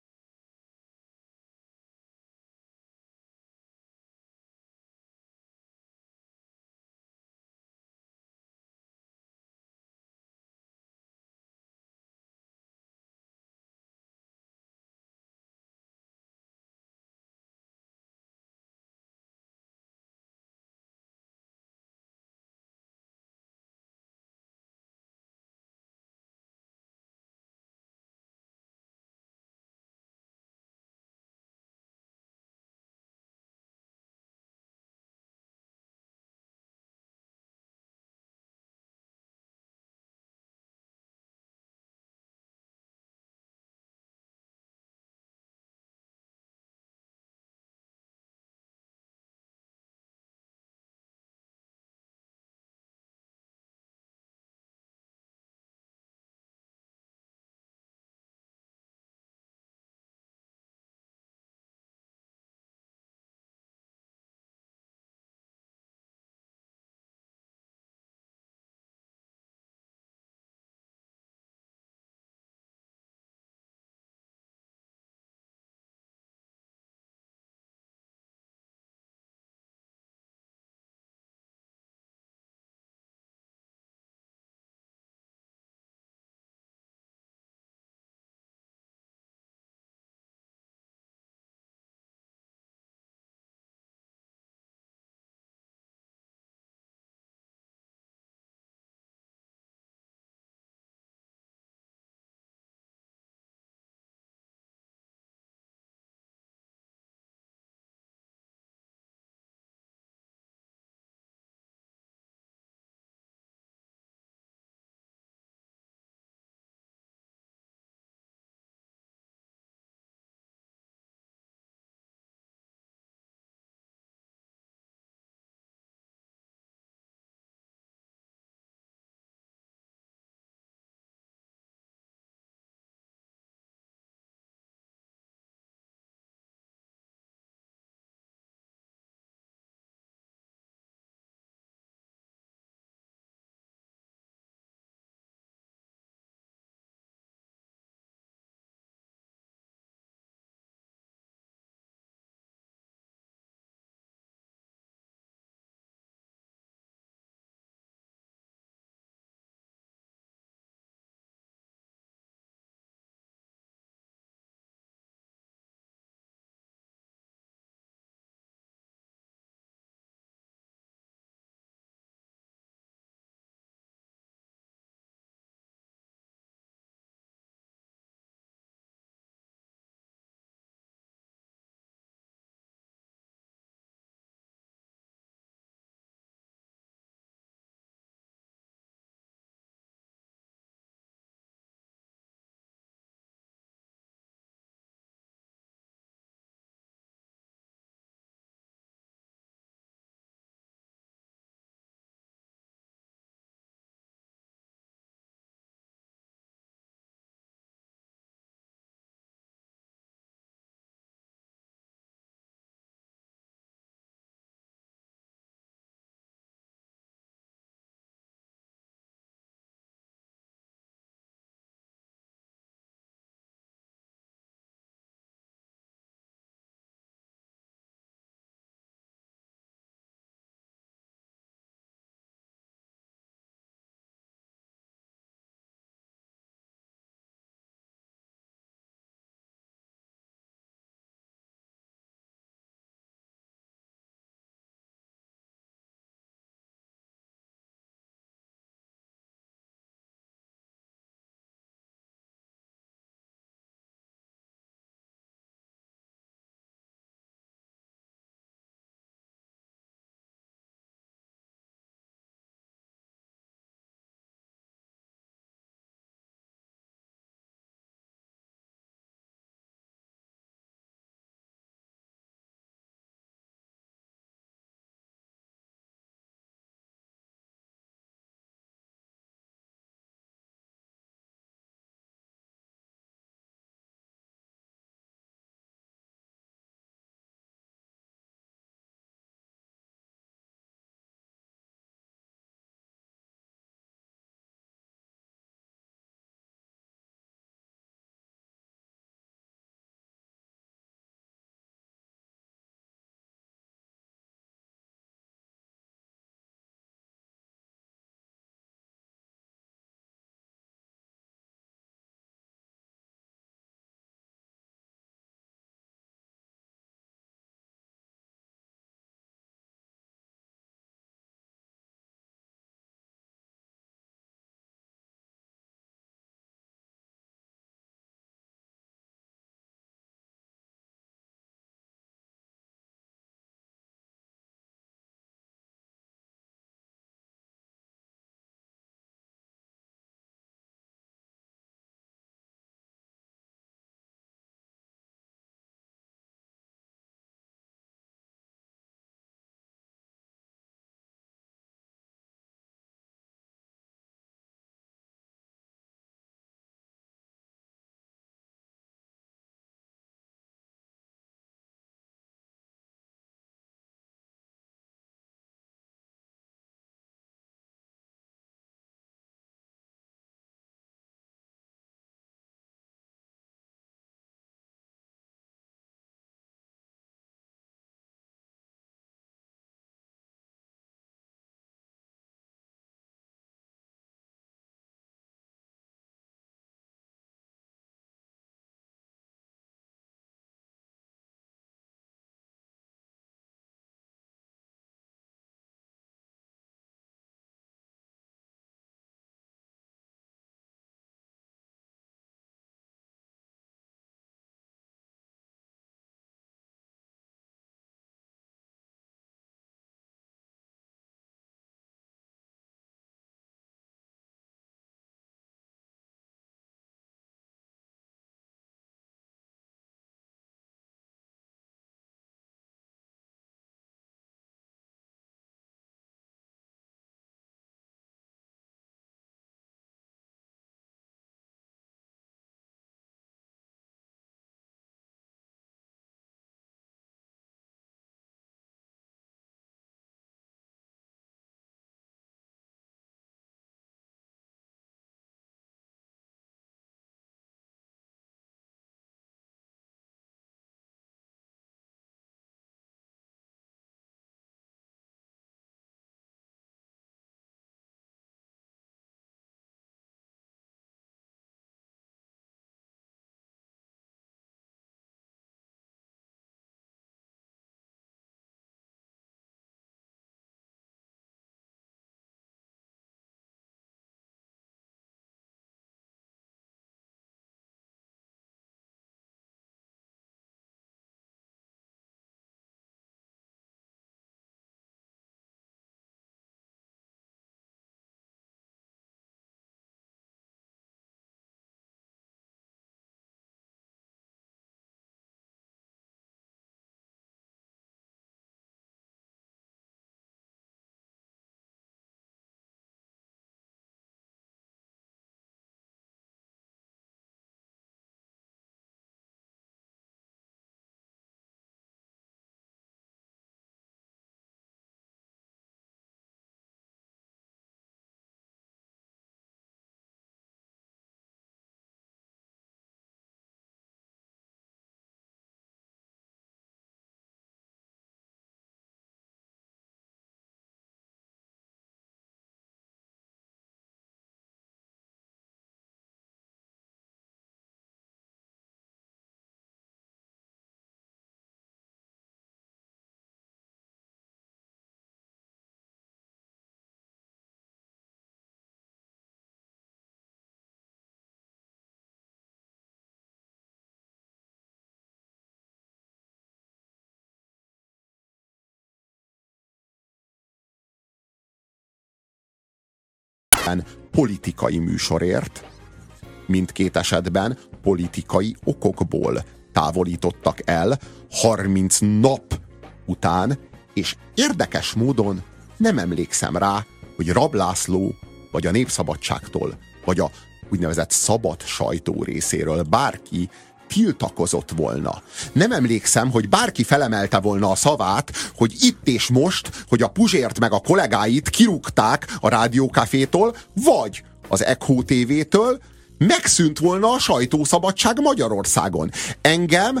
A: politikai műsorért, mindkét esetben politikai okokból távolítottak el 30 nap után, és érdekes módon nem emlékszem rá, hogy Rab László, vagy a Népszabadságtól, vagy a úgynevezett szabad sajtó részéről bárki tiltakozott volna. Nem emlékszem, hogy bárki felemelte volna a szavát, hogy itt és most, hogy a Puzsért meg a kollégáit kirúgták a Rádiókafétól, vagy az Echo TV-től, megszűnt volna a sajtószabadság Magyarországon. Engem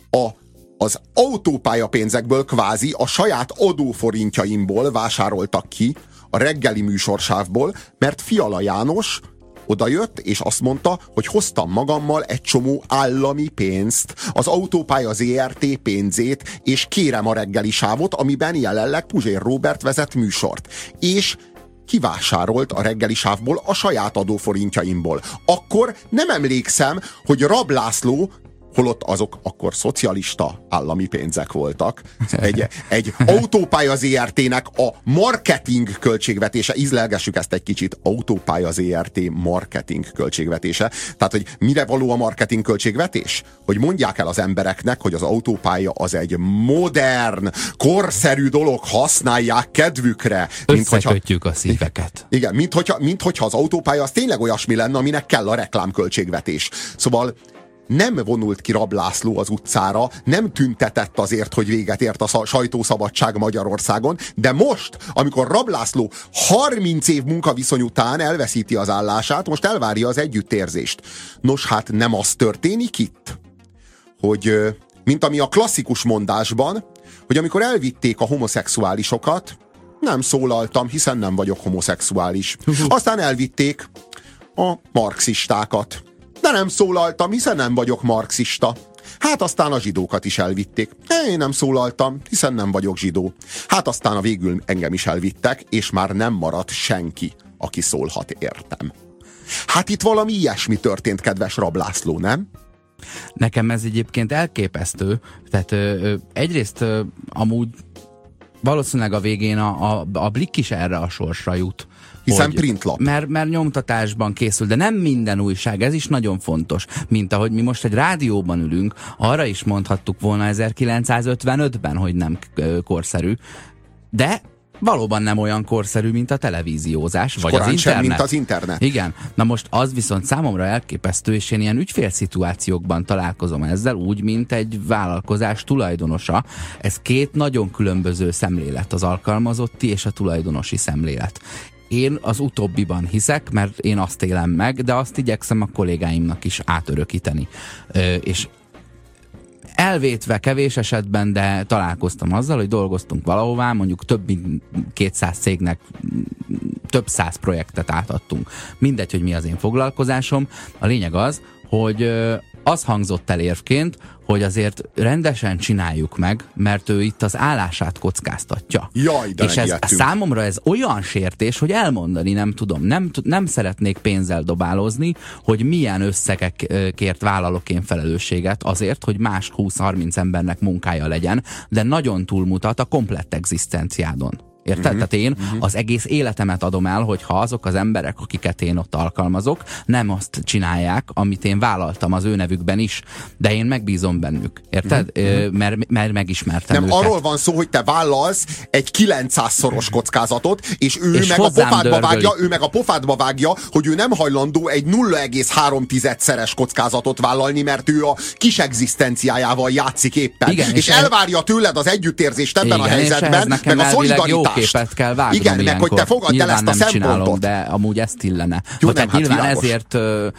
A: az autópályapénzekből, kvázi a saját adóforintjaimból vásároltak ki a reggeli műsorsávból, mert Fiala János odajött, és azt mondta, hogy hoztam magammal egy csomó állami pénzt, az autópálya ZRT pénzét, és kérem a reggeli sávot, amiben jelenleg Puzsér Róbert vezet műsort. És kivásárolt a reggeli sávból a saját adóforintjaimból. Akkor nem emlékszem, hogy Rab László, holott azok akkor szocialista állami pénzek voltak, egy autópálya ZRT-nek a marketing költségvetése, ízlelgessük ezt egy kicsit, autópálya ZRT marketing költségvetése. Tehát, hogy mire való a marketing költségvetés? Hogy mondják el az embereknek, hogy az autópálya az egy modern, korszerű dolog, használják kedvükre.
B: Összekötjük a szíveket.
A: Igen, mint hogyha az autópálya az tényleg olyasmi lenne, aminek kell a reklámköltségvetés. Szóval nem vonult ki Rab László az utcára, nem tüntetett azért, hogy véget ért a sajtószabadság Magyarországon, de most, amikor Rab László 30 év munkaviszony után elveszíti az állását, most elvárja az együttérzést. Nos, hát nem az történik itt, hogy mint ami a klasszikus mondásban, hogy amikor elvitték a homoszexuálisokat, nem szólaltam, hiszen nem vagyok homoszexuális. Aztán elvitték a marxistákat, de nem szólaltam, hiszen nem vagyok marxista. Hát aztán a zsidókat is elvitték. Én nem szólaltam, hiszen nem vagyok zsidó. Hát aztán a végül engem is elvittek, és már nem maradt senki, aki szólhat értem. Hát itt valami ilyesmi történt, kedves Rab László, nem?
B: Nekem ez egyébként elképesztő. Tehát egyrészt amúgy valószínűleg a végén a Blikk is erre a sorsra jut.
A: Hiszen printlap.
B: Mert nyomtatásban készül, de nem minden újság, ez is nagyon fontos. Mint ahogy mi most egy rádióban ülünk, arra is mondhattuk volna 1955-ben, hogy nem korszerű. De valóban nem olyan korszerű, mint a televíziózás, vagy az internet.
A: Sem, mint az internet.
B: Igen. Na most az viszont számomra elképesztő, és én ilyen ügyfélszituációkban találkozom ezzel, úgy, mint egy vállalkozás tulajdonosa. Ez két nagyon különböző szemlélet, az alkalmazotti és a tulajdonosi szemlélet. Én az utóbbiban hiszek, mert én azt élem meg, de azt igyekszem a kollégáimnak is átörökíteni. És elvétve kevés esetben, de találkoztam azzal, hogy dolgoztunk valahová, mondjuk több mint 200 cégnek több száz projektet átadtunk. Mindegy, hogy mi az én foglalkozásom. A lényeg az, hogy az hangzott el érvként, hogy azért rendesen csináljuk meg, mert ő itt az állását kockáztatja.
A: Jaj, de
B: és számomra ez olyan sértés, hogy elmondani nem tudom. Nem szeretnék pénzzel dobálózni, hogy milyen összegekért vállalok én felelősséget azért, hogy más 20-30 embernek munkája legyen, de nagyon túlmutat a komplett egzisztenciádon. Érted? Tehát én az egész életemet adom el, hogyha azok az emberek, akiket én ott alkalmazok, nem azt csinálják, amit én vállaltam az ő nevükben is, de én megbízom bennük. Érted? Mert megismertem
A: nem,
B: őket.
A: arról van szó, hogy te vállalsz egy 900-szoros kockázatot, és ő meg a pofádba vágja, hogy ő nem hajlandó egy 0,3-szeres kockázatot vállalni, mert ő a kis egzisztenciájával játszik éppen. Igen, és elvárja tőled az együttérzést ebben a helyzetben, meg a szolidaritást.
B: Képet kell vágnom.
A: Igen, meg hogy te fogadd el ezt a szempontot. Csinálom,
B: de amúgy ezt illene.
A: Jó,
B: tehát nyilván világos. Ezért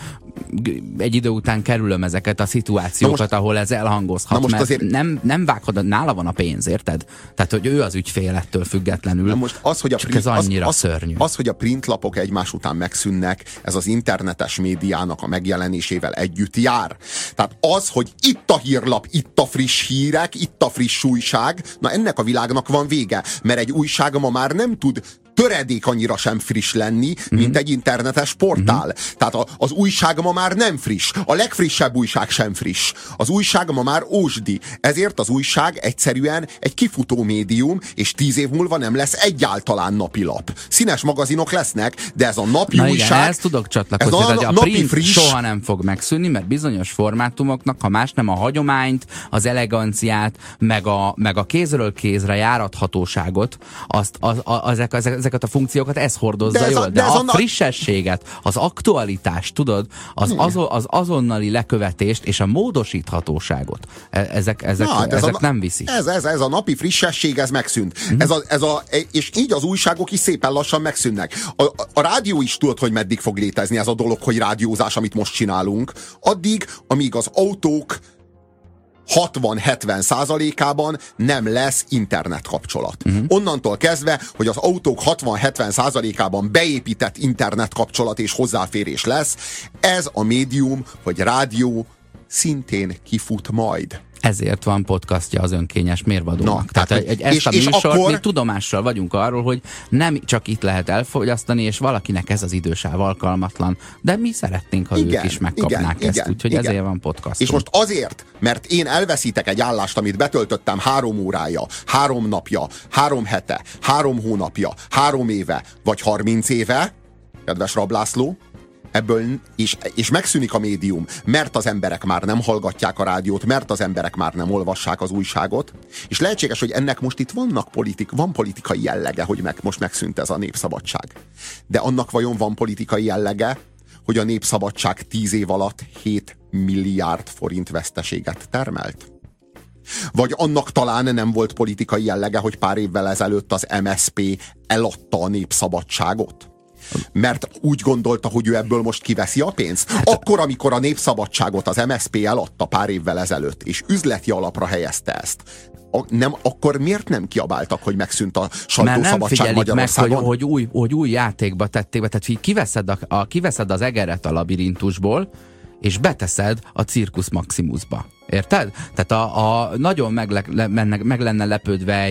B: egy idő után kerülöm ezeket a szituációkat, ahol ez elhangozhat, mert azért nem vágod, nála van a pénz, érted? Tehát, hogy ő az ügyfél ettől függetlenül. Na most az, hogy ez annyira szörnyű.
A: Az, hogy a printlapok egymás után megszűnnek, ez az internetes médiának a megjelenésével együtt jár. Tehát az, hogy itt a hírlap, itt a friss hírek, itt a friss újság, na ennek a világnak van vége, mert egy újság ma már nem tud töredék annyira sem friss lenni, mint egy internetes portál. Tehát az újság ma már nem friss. A legfrissebb újság sem friss. Az újság ma már ósdi. Ezért az újság egyszerűen egy kifutó médium, és 10 év múlva nem lesz egyáltalán napilap. Színes magazinok lesznek, de ez a napi
B: Na
A: újság...
B: igen, ezt tudok csatlakozni, hogy a print friss, soha nem fog megszűnni, mert bizonyos formátumoknak, ha más nem a hagyományt, az eleganciát, meg a kézről kézre járathatóságot, ezeket a funkciókat ez hordozza jól. De a frissességet, az aktualitást, tudod, az azonnali lekövetést és a módosíthatóságot, ezek nem viszik.
A: Ez a napi frissesség, ez megszűnt. És így az újságok is szépen lassan megszűnnek. A rádió is tudod, hogy meddig fog létezni ez a dolog, hogy rádiózás, amit most csinálunk. Addig, amíg az autók 60-70%-ában nem lesz internet kapcsolat. Onnantól kezdve, hogy az autók 60-70%-ában beépített internet kapcsolat és hozzáférés lesz, ez a médium, vagy rádió szintén kifut majd.
B: Ezért van podcastja az önkényes mérvadónak. Tehát ezt a műsort akkor... mi tudomással vagyunk arról, hogy nem csak itt lehet elfogyasztani, és valakinek ez az idősáv alkalmatlan, de mi szeretnénk, ha ők is megkapnák ezt. Úgyhogy ezért van podcast.
A: És most azért, mert én elveszítek egy állást, amit betöltöttem 3 órája, 3 napja, 3 hete, 3 hónapja, 3 éve, vagy 30 éve, kedves Rab László, ebből és megszűnik a médium, mert az emberek már nem hallgatják a rádiót, mert az emberek már nem olvassák az újságot, és lehetséges, hogy ennek most itt van politikai jellege, hogy most megszűnt ez a népszabadság. De annak vajon van politikai jellege, hogy a népszabadság 10 év alatt 7 milliárd forint veszteséget termelt? Vagy annak talán nem volt politikai jellege, hogy pár évvel ezelőtt az MSZP eladta a népszabadságot? Mert úgy gondolta, hogy ő ebből most kiveszi a pénzt. Akkor, amikor a népszabadságot az MSZP eladta pár évvel ezelőtt, és üzleti alapra helyezte ezt, akkor miért nem kiabáltak, hogy megszűnt a sajtószabadság Magyarországon?
B: Meg, hogy új játékba tették be. Tehát kiveszed az egeret a labirintusból, és beteszed a Circus Maximusba. Érted? Tehát nagyon meg lenne lepődve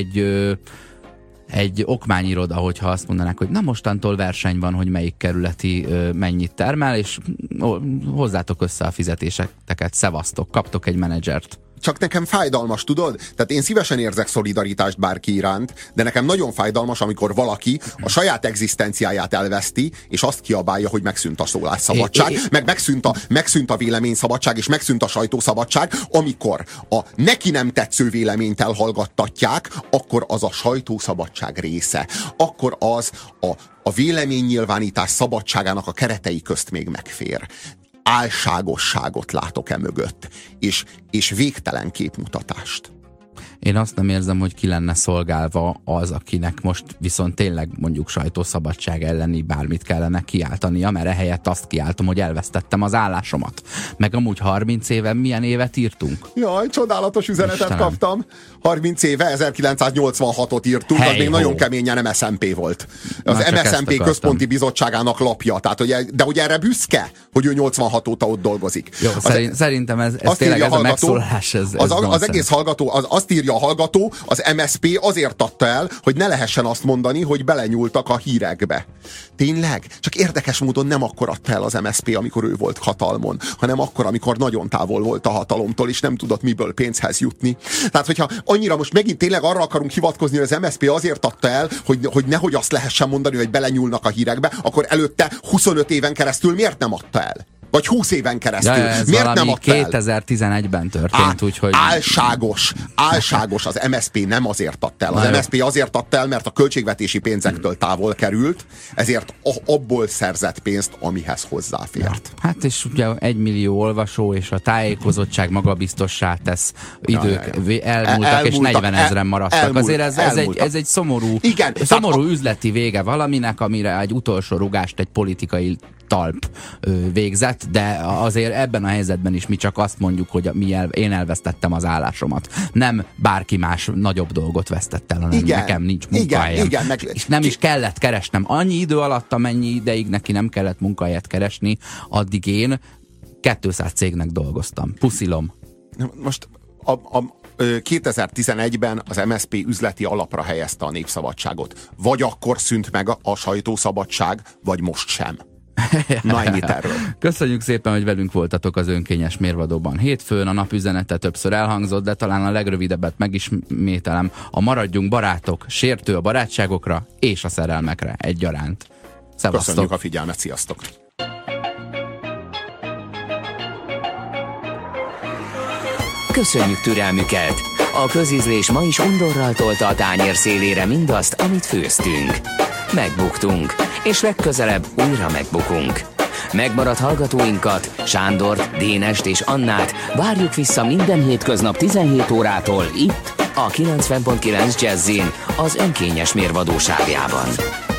B: egy okmányiroda, hogyha azt mondanák, hogy na mostantól verseny van, hogy melyik kerületi mennyit termel, és hozzátok össze a fizetéseteket, szevasztok, kaptok egy menedzsert.
A: Csak nekem fájdalmas, tudod? Tehát én szívesen érzek szolidaritást bárki iránt, de nekem nagyon fájdalmas, amikor valaki a saját egzisztenciáját elveszti, és azt kiabálja, hogy megszűnt a szólásszabadság, meg megszűnt a véleményszabadság, és megszűnt a sajtószabadság, amikor a neki nem tetsző véleményt elhallgattatják, akkor az a sajtószabadság része. Akkor az a véleménynyilvánítás szabadságának a keretei közt még megfér. Álságosságot látok mögött, és végtelen képmutatást.
B: Én azt nem érzem, hogy ki lenne szolgálva az, akinek most viszont tényleg mondjuk sajtószabadság elleni bármit kellene kiáltania, mert ehelyett azt kiáltom, hogy elvesztettem az állásomat. Meg amúgy 30 éve milyen évet írtunk? Jaj,
A: csodálatos üzenetet kaptam. 30 éve, 1986-ot írtunk, az még nagyon keményen MSZNP volt. Az MSZNP központi bizottságának lapja. Tehát, de hogy erre büszke, hogy ő 86 óta ott dolgozik.
B: Jó, szerintem ez tényleg ez a megszólalás.
A: Az egész hallgató, azt írja a hallgató, az MSZP azért adta el, hogy ne lehessen azt mondani, hogy belenyúltak a hírekbe. Tényleg? Csak érdekes módon nem akkor adta el az MSZP, amikor ő volt hatalmon, hanem akkor, amikor nagyon távol volt a hatalomtól, és nem tudott miből pénzhez jutni. Tehát, hogyha annyira most megint tényleg arra akarunk hivatkozni, hogy az MSZP azért adta el, hogy nehogy azt lehessen mondani, hogy belenyúlnak a hírekbe, akkor előtte 25 éven keresztül miért nem adta el? Vagy 20 éven keresztül. Miért nem adta el?
B: 2011-ben történt, úgyhogy...
A: Álságos, az MSZP nem azért adta el. Az MSZP azért adta el, mert a költségvetési pénzektől távol került, ezért abból szerzett pénzt, amihez hozzáfért.
B: Hát és ugye 1 millió olvasó és a tájékozottság magabiztossá tesz idők elmúltak, és 40 000-en maradtak. Azért ez egy szomorú üzleti vége valaminek, amire egy utolsó rugást egy politikai talp végzett, de azért ebben a helyzetben is mi csak azt mondjuk, hogy én elvesztettem az állásomat. Nem bárki más nagyobb dolgot vesztett el, hanem nekem nincs munkahelyem. És nem is kellett keresnem. Annyi idő alatt, amennyi ideig neki nem kellett munkahelyet keresni, addig én 200 cégnek dolgoztam. Puszilom.
A: Most 2011-ben az MSZP üzleti alapra helyezte a népszabadságot. Vagy akkor szűnt meg a sajtószabadság, vagy most sem. Na, ennyit erről.
B: Köszönjük szépen, hogy velünk voltatok az önkényes mérvadóban hétfőn. A napüzenete többször elhangzott, de talán a legrövidebbet megismételem. A maradjunk barátok, sértő a barátságokra és a szerelmekre egyaránt. Szevasztok.
A: Köszönjük a figyelmet, sziasztok!
C: Köszönjük türelmüket! A közízlés ma is undorral tolta a tányér szélére mindazt, amit főztünk. Megbuktunk, és legközelebb újra megbukunk. Megmaradt hallgatóinkat, Sándort, Dénest és Annát várjuk vissza minden hétköznap 17 órától itt, a 90.9 Jazzin, az önkényes mérvadóságjában.